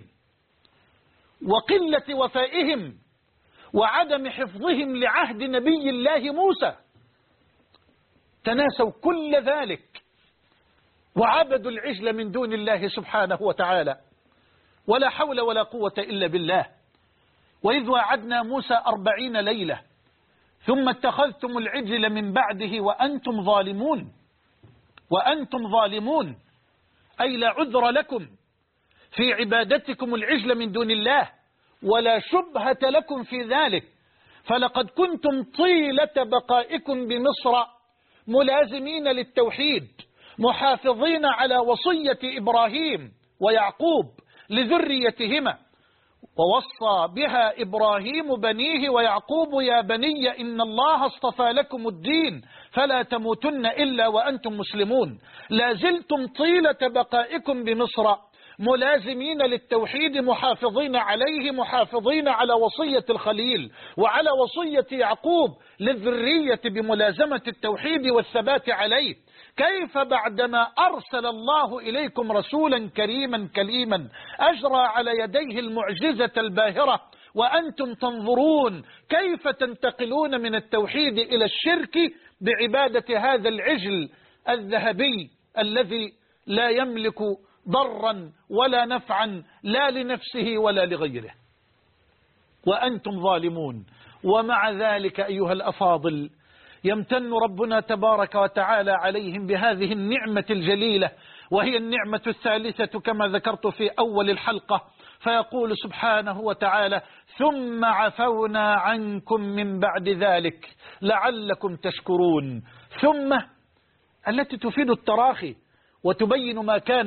وقلة وفائهم وعدم حفظهم لعهد نبي الله موسى. تناسوا كل ذلك وعبدوا العجل من دون الله سبحانه وتعالى، ولا حول ولا قوة إلا بالله. وإذ وعدنا موسى 40 ليلة ثم اتخذتم العجل من بعده وأنتم ظالمون. وأنتم ظالمون أي لا عذر لكم في عبادتكم العجل من دون الله، ولا شبهة لكم في ذلك. فلقد كنتم طيلة بقائكم بمصر ملازمين للتوحيد، محافظين على وصية إبراهيم ويعقوب لذريتهما، ووصى بها إبراهيم بنيه ويعقوب: يا بني إن الله اصطفى لكم الدين فلا تموتن إلا وأنتم مسلمون. لازلتم طيلة بقائكم بمصر ملازمين للتوحيد، محافظين عليه، محافظين على وصية الخليل وعلى وصية يعقوب للذرية بملازمة التوحيد والثبات عليه. كيف بعدما أرسل الله إليكم رسولا كريما كليما أجرى على يديه المعجزة الباهرة وأنتم تنظرون كيف تنتقلون من التوحيد إلى الشرك بعبادة هذا العجل الذهبي الذي لا يملك ضرا ولا نفعا لا لنفسه ولا لغيره، وأنتم ظالمون. ومع ذلك أيها الأفاضل يمتن ربنا تبارك وتعالى عليهم بهذه النعمة الجليلة، وهي النعمة الثالثة كما ذكرت في أول الحلقة، فيقول سبحانه وتعالى: ثم عفونا عنكم من بعد ذلك لعلكم تشكرون. ثم التي تفيد التراخي وتبين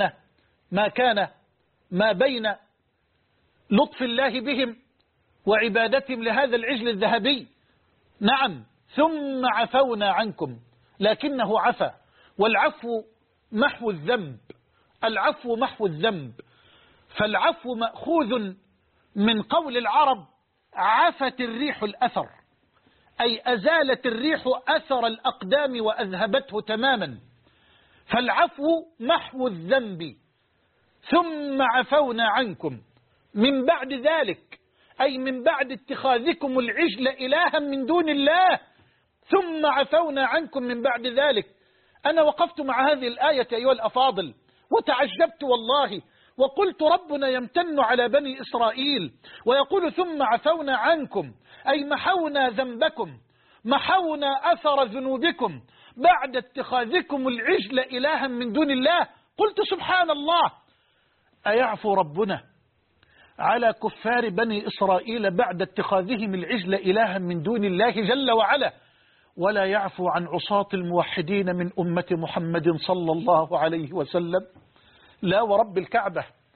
ما بين لطف الله بهم وعبادتهم لهذا العجل الذهبي. نعم، ثم عفونا عنكم، لكنه عفا، والعفو محو الذنب، العفو محو الذنب. فالعفو مأخوذ من قول العرب: عفت الريح الأثر، أي أزالت الريح أثر الأقدام وأذهبته تماما. فالعفو محو الذنب. ثم عفونا عنكم من بعد ذلك، أي من بعد اتخاذكم العجل إلها من دون الله. ثم عفونا عنكم من بعد ذلك. أنا وقفت مع هذه الآية أيها الأفاضل وتعجبت والله، وقلت: ربنا يمتن على بني إسرائيل ويقول: ثم عفونا عنكم، أي محونا ذنبكم، محونا أثر ذنوبكم بعد اتخاذكم العجل إلها من دون الله. قلت: سبحان الله، أيعفو ربنا على كفار بني إسرائيل بعد اتخاذهم العجل إلها من دون الله جل وعلا، ولا يعفو عن عصاة الموحدين من أمة محمد صلى الله عليه وسلم؟ لا ورب الكعبة،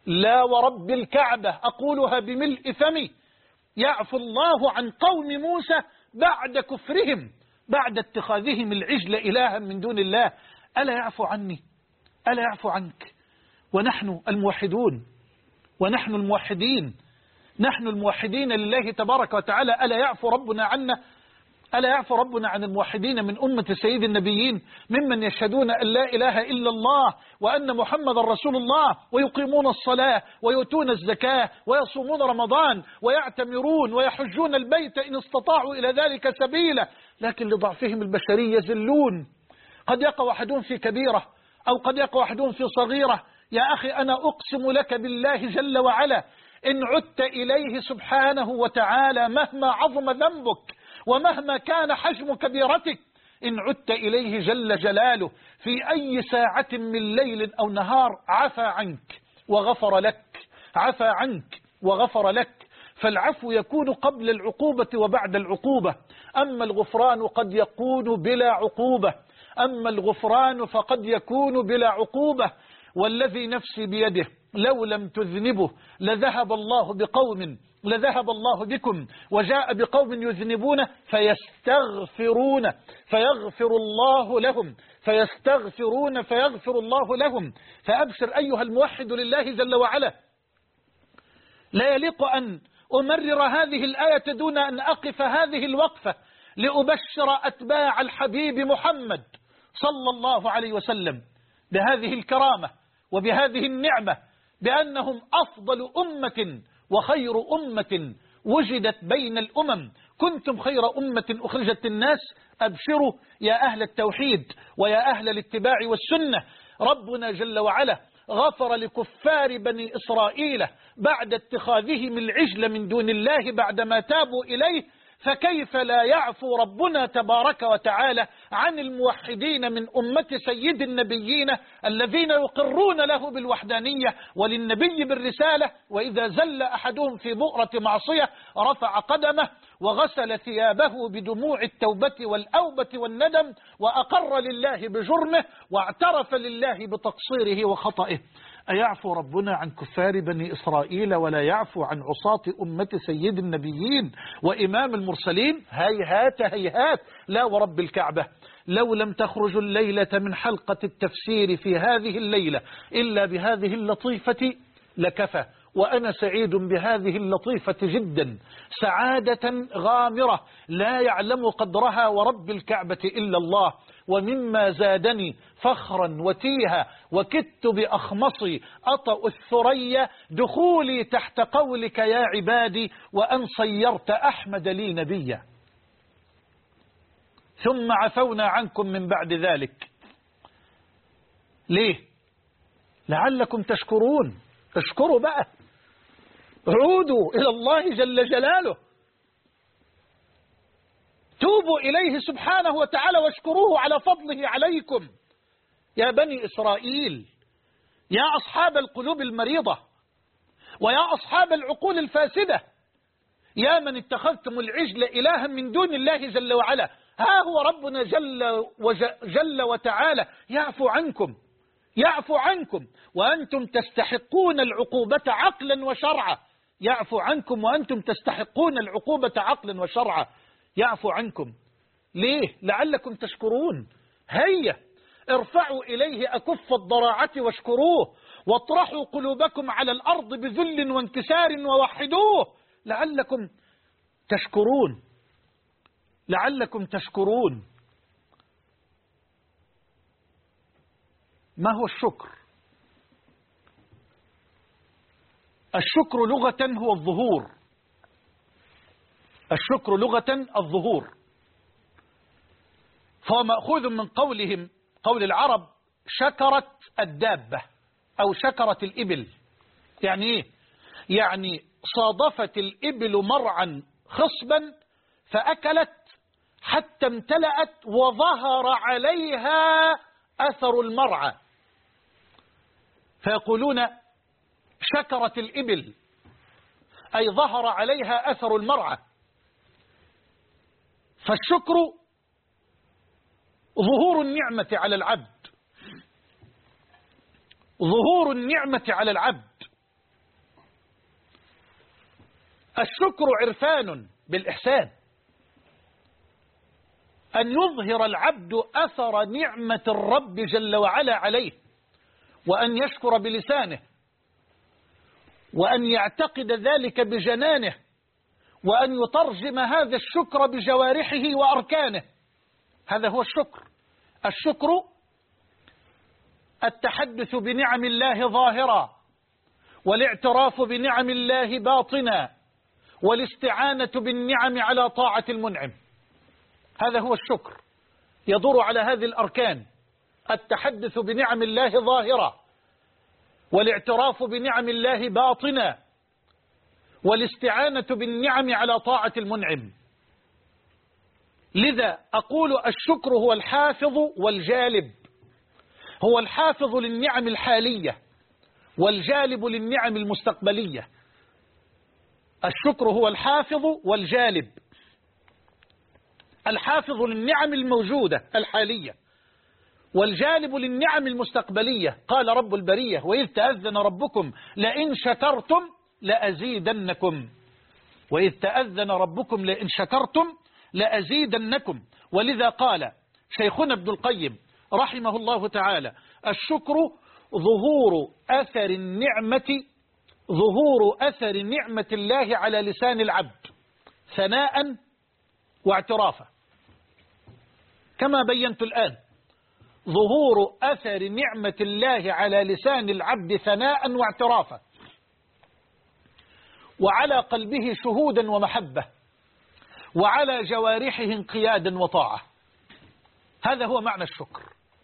لا ورب الكعبة أقولها بملء فمي، يعفو الله عن قوم موسى بعد كفرهم، بعد اتخاذهم العجل إلها من دون الله. ألا يعفو عني؟ ألا يعفو عنك؟ ونحن الموحدون، ونحن الموحدين، نحن الموحدين لله تبارك وتعالى، ألا يعفو ربنا عنا؟ ألا يعفو ربنا عن الموحدين من أمة سيد النبيين، ممن يشهدون أن لا إله إلا الله وأن محمد رسول الله، ويقيمون الصلاة ويؤتون الزكاة ويصومون رمضان ويعتمرون ويحجون البيت إن استطاعوا إلى ذلك سبيلا، لكن لضعفهم البشري يزلون. قد يقع أحدهم في كبيرة أو قد يقع أحدهم في صغيرة. يا أخي أنا أقسم لك بالله جل وعلا إن عدت إليه سبحانه وتعالى مهما عظم ذنبك ومهما كان حجم كبيرتك، إن عدت إليه جل جلاله في أي ساعة من ليل أو نهار عفى عنك وغفر لك، عفى عنك وغفر لك. فالعفو يكون قبل العقوبة وبعد العقوبة، أما الغفران قد يكون بلا عقوبة، أما الغفران فقد يكون بلا عقوبة. والذي نفسي بيده لو لم تذنبه لذهب الله بقوم، لذهب الله بكم وجاء بقوم يذنبون فيستغفرون فيغفر الله لهم، فيستغفرون فيغفر الله لهم. فأبشر أيها الموحد لله جل وعلا. لا يليق أن أمرر هذه الآية دون أن أقف هذه الوقفة لأبشر أتباع الحبيب محمد صلى الله عليه وسلم بهذه الكرامة وبهذه النعمة، بأنهم أفضل أمة وخير أمة وجدت بين الأمم، كنتم خير أمة أخرجت الناس. أبشروا يا أهل التوحيد ويا أهل الاتباع والسنة، ربنا جل وعلا غفر لكفار بني إسرائيل بعد اتخاذهم العجل من دون الله بعدما تابوا إليه، فكيف لا يعفو ربنا تبارك وتعالى عن الموحدين من أمة سيد النبيين الذين يقرون له بالوحدانية وللنبي بالرسالة، وإذا زل أحدهم في بؤرة معصية رفع قدمه وغسل ثيابه بدموع التوبة والأوبة والندم وأقر لله بجرمه واعترف لله بتقصيره وخطئه. أيعفو ربنا عن كفار بني إسرائيل ولا يعفو عن عصاة أمة سيد النبيين وإمام المرسلين؟ هيهات هيهات. لا ورب الكعبة لو لم تخرج الليلة من حلقة التفسير في هذه الليلة إلا بهذه اللطيفة لكفى، وأنا سعيد بهذه اللطيفة جدا، سعادة غامرة لا يعلم قدرها ورب الكعبة إلا الله. ومما زادني فخرا وتيها وكدت بأخمصي أطأ الثريا دخولي تحت قولك يا عبادي وأن صيرت أحمد لي نبيا، ثم عفونا عنكم من بعد ذلك. ليه؟ لعلكم تشكرون. اشكروا بقى، عودوا إلى الله جل جلاله، توبوا إليه سبحانه وتعالى واشكروه على فضله عليكم. يا بني إسرائيل، يا أصحاب القلوب المريضة ويا أصحاب العقول الفاسدة، يا من اتخذتم العجل إلها من دون الله جل وعلا، ها هو ربنا جل وتعالى يعفو عنكم، يعفو عنكم وأنتم تستحقون العقوبة عقلا وشرعا، يعفو عنكم وأنتم تستحقون العقوبة عقلا وشرعا، يعفو عنكم. ليه؟ لعلكم تشكرون. هيا ارفعوا إليه أكف الضراعة واشكروه، واطرحوا قلوبكم على الأرض بذل وانكسار ووحدوه لعلكم تشكرون، لعلكم تشكرون. ما هو الشكر؟ الشكر لغة هو الظهور، الشكر لغة الظهور، فهو مأخوذ من قولهم، قول العرب شكرت الدابة أو شكرت الإبل. يعني إيه؟ يعني صادفت الإبل مرعا خصبا فأكلت حتى امتلأت وظهر عليها أثر المرعى، فيقولون شكرت الإبل أي ظهر عليها أثر المرعى. فالشكر ظهور النعمة على العبد، ظهور النعمة على العبد. الشكر عرفان بالإحسان، أن يظهر العبد أثر نعمة الرب جل وعلا عليه، وأن يشكر بلسانه، وأن يعتقد ذلك بجنانه، وأن يترجم هذا الشكر بجوارحه وأركانه. هذا هو الشكر. الشكر التحدث بنعم الله ظاهرا، والاعتراف بنعم الله باطنا، والاستعانة بالنعم على طاعة المنعم. هذا هو الشكر، يدور على هذه الأركان: التحدث بنعم الله ظاهرا، والاعتراف بنعم الله باطنا، والاستعانة بالنعم على طاعة المنعم. لذا أقول الشكر هو الحافظ والجالب، هو الحافظ للنعم الحالية والجالب للنعم المستقبلية. الشكر هو الحافظ والجالب، الحافظ للنعم الموجودة الحالية والجالب للنعم المستقبلية. قال رب البرية: وإذ تأذن ربكم لئن شكرتم لأزيدنكم. وإذ تأذن ربكم لئن شكرتم لأزيدنكم. ولذا قال شيخنا ابن القيم رحمه الله تعالى: الشكر ظهور أثر نعمة الله على لسان العبد ثناء واعترافا. كما بينت الآن، ظهور أثر نعمة الله على لسان العبد ثناء واعترافا، وعلى قلبه شهودا ومحبة، وعلى جوارحه انقيادا وطاعة. هذا هو معنى الشكر.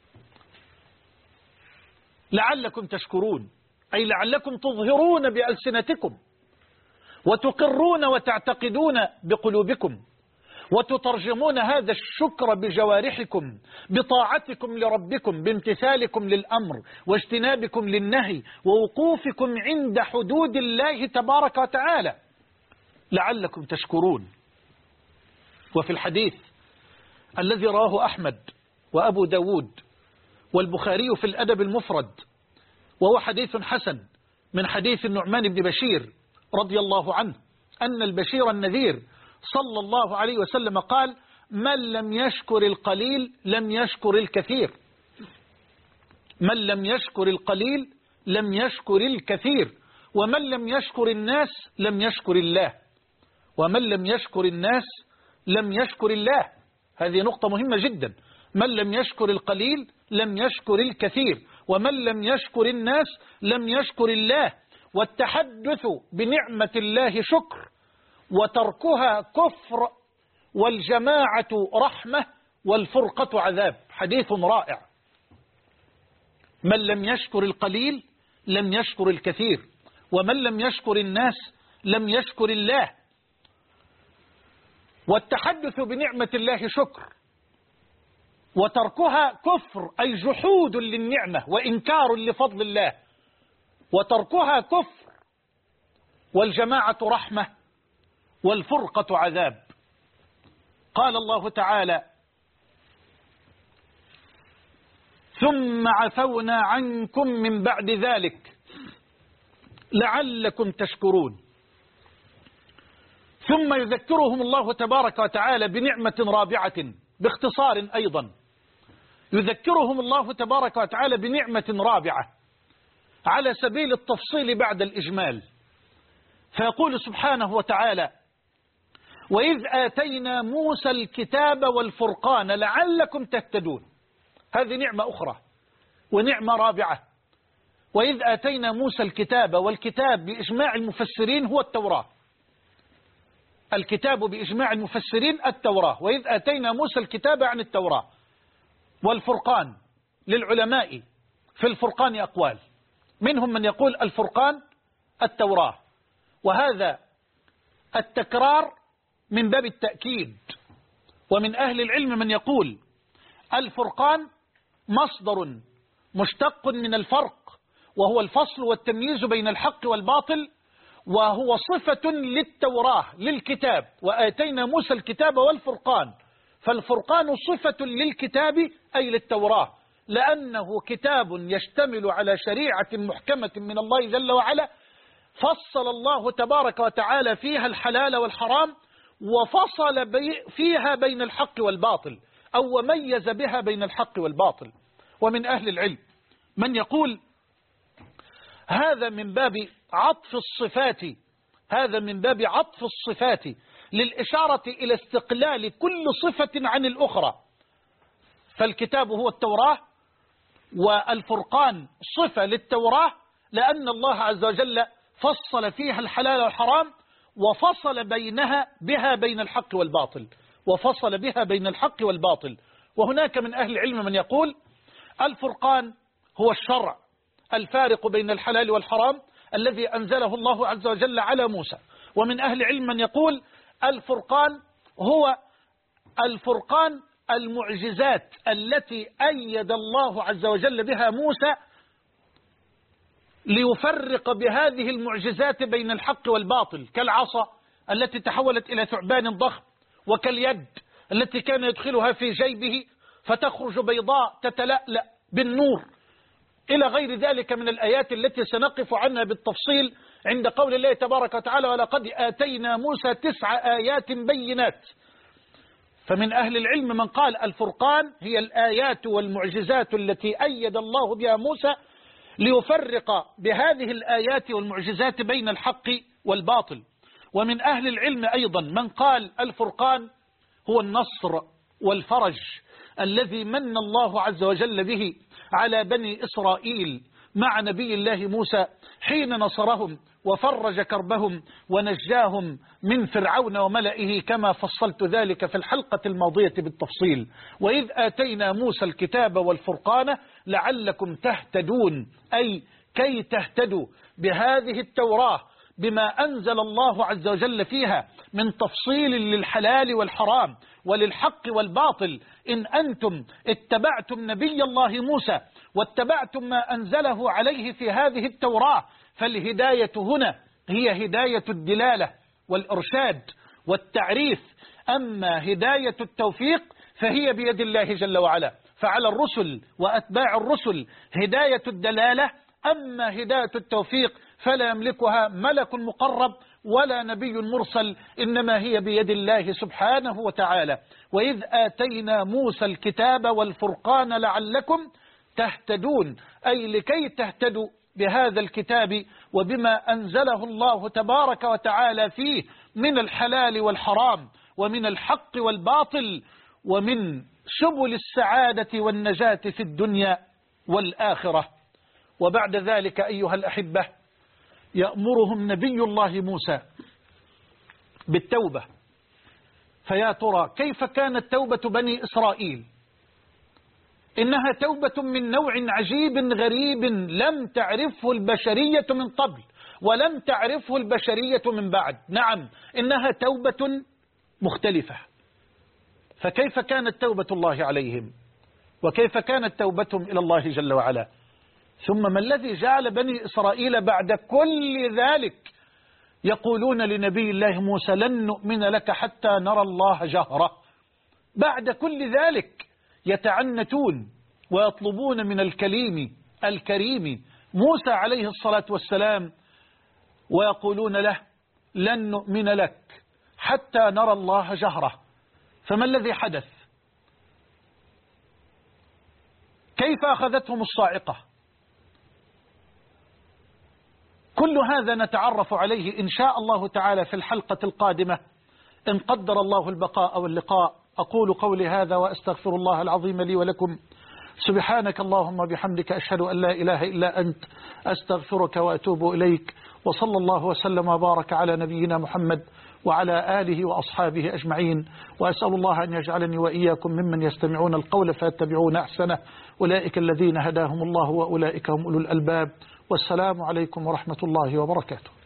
لعلكم تشكرون، أي لعلكم تظهرون بألسنتكم، وتقرون وتعتقدون بقلوبكم، وتترجمون هذا الشكر بجوارحكم، بطاعتكم لربكم، بامتثالكم للأمر واجتنابكم للنهي، ووقوفكم عند حدود الله تبارك وتعالى. لعلكم تشكرون. وفي الحديث الذي رواه أحمد وأبو داود والبخاري في الأدب المفرد، وهو حديث حسن، من حديث النعمان بن بشير رضي الله عنه، أن البشير النذير صلى الله عليه وسلم قال: من لم يشكر القليل لم يشكر الكثير. من لم يشكر القليل لم يشكر الكثير، ومن لم يشكر الناس لم يشكر الله، ومن لم يشكر الناس لم يشكر الله. هذه نقطة مهمة جدا. من لم يشكر القليل لم يشكر الكثير، ومن لم يشكر الناس لم يشكر الله. والتحدث بنعمة الله شكر، وتركها كفر، والجماعة رحمة، والفرقة عذاب. حديث رائع. من لم يشكر القليل لم يشكر الكثير، ومن لم يشكر الناس لم يشكر الله. والتحدث بنعمة الله شكر، وتركها كفر، أي جحود للنعمة وإنكار لفضل الله. وتركها كفر، والجماعة رحمة، والفرقة عذاب. قال الله تعالى: ثم عفونا عنكم من بعد ذلك لعلكم تشكرون. ثم يذكرهم الله تبارك وتعالى بنعمة رابعة باختصار أيضا. يذكرهم الله تبارك وتعالى بنعمة رابعة على سبيل التفصيل بعد الإجمال، فيقول سبحانه وتعالى: وإذ آتينا موسى الكتاب والفرقان لعلكم تهتدون. هذه نعمة أخرى ونعمة رابعة. وإذ آتينا موسى الكتاب، والكتاب بإجماع المفسرين هو التوراة. الكتاب بإجماع المفسرين التوراة. وإذ آتينا موسى الكتاب عن التوراة. والفرقان للعلماء في الفرقان أقوال، منهم من يقول الفرقان التوراة، وهذا التكرار من باب التأكيد. ومن أهل العلم من يقول الفرقان مصدر مشتق من الفرق، وهو الفصل والتمييز بين الحق والباطل، وهو صفة للتوراة للكتاب. وآتينا موسى الكتاب والفرقان، فالفرقان صفة للكتاب أي للتوراة، لأنه كتاب يشتمل على شريعة محكمة من الله جل وعلا، فصل الله تبارك وتعالى فيها الحلال والحرام، وفصل فيها بين الحق والباطل، أو وميز بها بين الحق والباطل. ومن أهل العلم من يقول هذا من باب عطف الصفات، هذا من باب عطف الصفات للإشارة إلى استقلال كل صفة عن الأخرى. فالكتاب هو التوراة، والفرقان صفة للتوراة، لأن الله عز وجل فصل فيها الحلال والحرام، وفصل بها بين الحق والباطل، وفصل بها بين الحق والباطل. وهناك من أهل العلم من يقول الفرقان هو الشرع الفارق بين الحلال والحرام الذي أنزله الله عز وجل على موسى. ومن أهل العلم من يقول الفرقان هو الفرقان المعجزات التي أيد الله عز وجل بها موسى ليفرق بهذه المعجزات بين الحق والباطل، كالعصا التي تحولت إلى ثعبان ضخم، وكاليد التي كان يدخلها في جيبه فتخرج بيضاء تتلألأ بالنور، إلى غير ذلك من الآيات التي سنقف عنها بالتفصيل عند قول الله تبارك وتعالى ولقد آتينا موسى 9 آيات بينات. فمن أهل العلم من قال الفرقان هي الآيات والمعجزات التي أيد الله بها موسى ليفرق بهذه الآيات والمعجزات بين الحق والباطل. ومن أهل العلم أيضا من قال الفرقان هو النصر والفرج الذي من الله عز وجل به على بني إسرائيل مع نبي الله موسى حين نصرهم وفرج كربهم ونجاهم من فرعون وملئه، كما فصلت ذلك في الحلقة الماضية بالتفصيل. وإذ آتينا موسى الكتاب والفرقان لعلكم تهتدون، أي كي تهتدوا بهذه التوراة بما أنزل الله عز وجل فيها من تفصيل للحلال والحرام وللحق والباطل. إن أنتم اتبعتم نبي الله موسى واتبعتم ما أنزله عليه في هذه التوراة، فالهداية هنا هي هداية الدلالة والإرشاد والتعريف. أما هداية التوفيق فهي بيد الله جل وعلا، فعلى الرسل وأتباع الرسل هداية الدلالة، أما هداية التوفيق فلا يملكها ملك مقرب ولا نبي مرسل، إنما هي بيد الله سبحانه وتعالى. وإذ آتينا موسى الكتاب والفرقان لعلكم تهتدون، أي لكي تهتدوا بهذا الكتاب وبما أنزله الله تبارك وتعالى فيه من الحلال والحرام ومن الحق والباطل ومن سبل السعادة والنجاة في الدنيا والآخرة. وبعد ذلك أيها الأحبة يأمرهم نبي الله موسى بالتوبة. فيا ترى كيف كانت توبة بني إسرائيل؟ إنها توبة من نوع عجيب غريب لم تعرفه البشرية من قبل ولم تعرفه البشرية من بعد. نعم، إنها توبة مختلفة. فكيف كانت توبة الله عليهم وكيف كانت توبتهم إلى الله جل وعلا؟ ثم ما الذي جعل بني إسرائيل بعد كل ذلك يقولون لنبي الله موسى لن نؤمن لك حتى نرى الله جهرة؟ بعد كل ذلك يتعنتون ويطلبون من الكريم موسى عليه الصلاة والسلام ويقولون له لن نؤمن لك حتى نرى الله جهرة. فما الذي حدث؟ كيف أخذتهم الصاعقة؟ كل هذا نتعرف عليه إن شاء الله تعالى في الحلقة القادمة إن قدر الله البقاء واللقاء. أقول قولي هذا وأستغفر الله العظيم لي ولكم. سبحانك اللهم وبحمدك، أشهد أن لا إله إلا أنت، أستغفرك وأتوب إليك. وصلى الله وسلم وبارك على نبينا محمد وعلى آله وأصحابه أجمعين. وأسأل الله أن يجعلني وإياكم ممن يستمعون القول فيتبعون أحسنه، أولئك الذين هداهم الله وأولئك هم أولو الألباب. والسلام عليكم ورحمة الله وبركاته.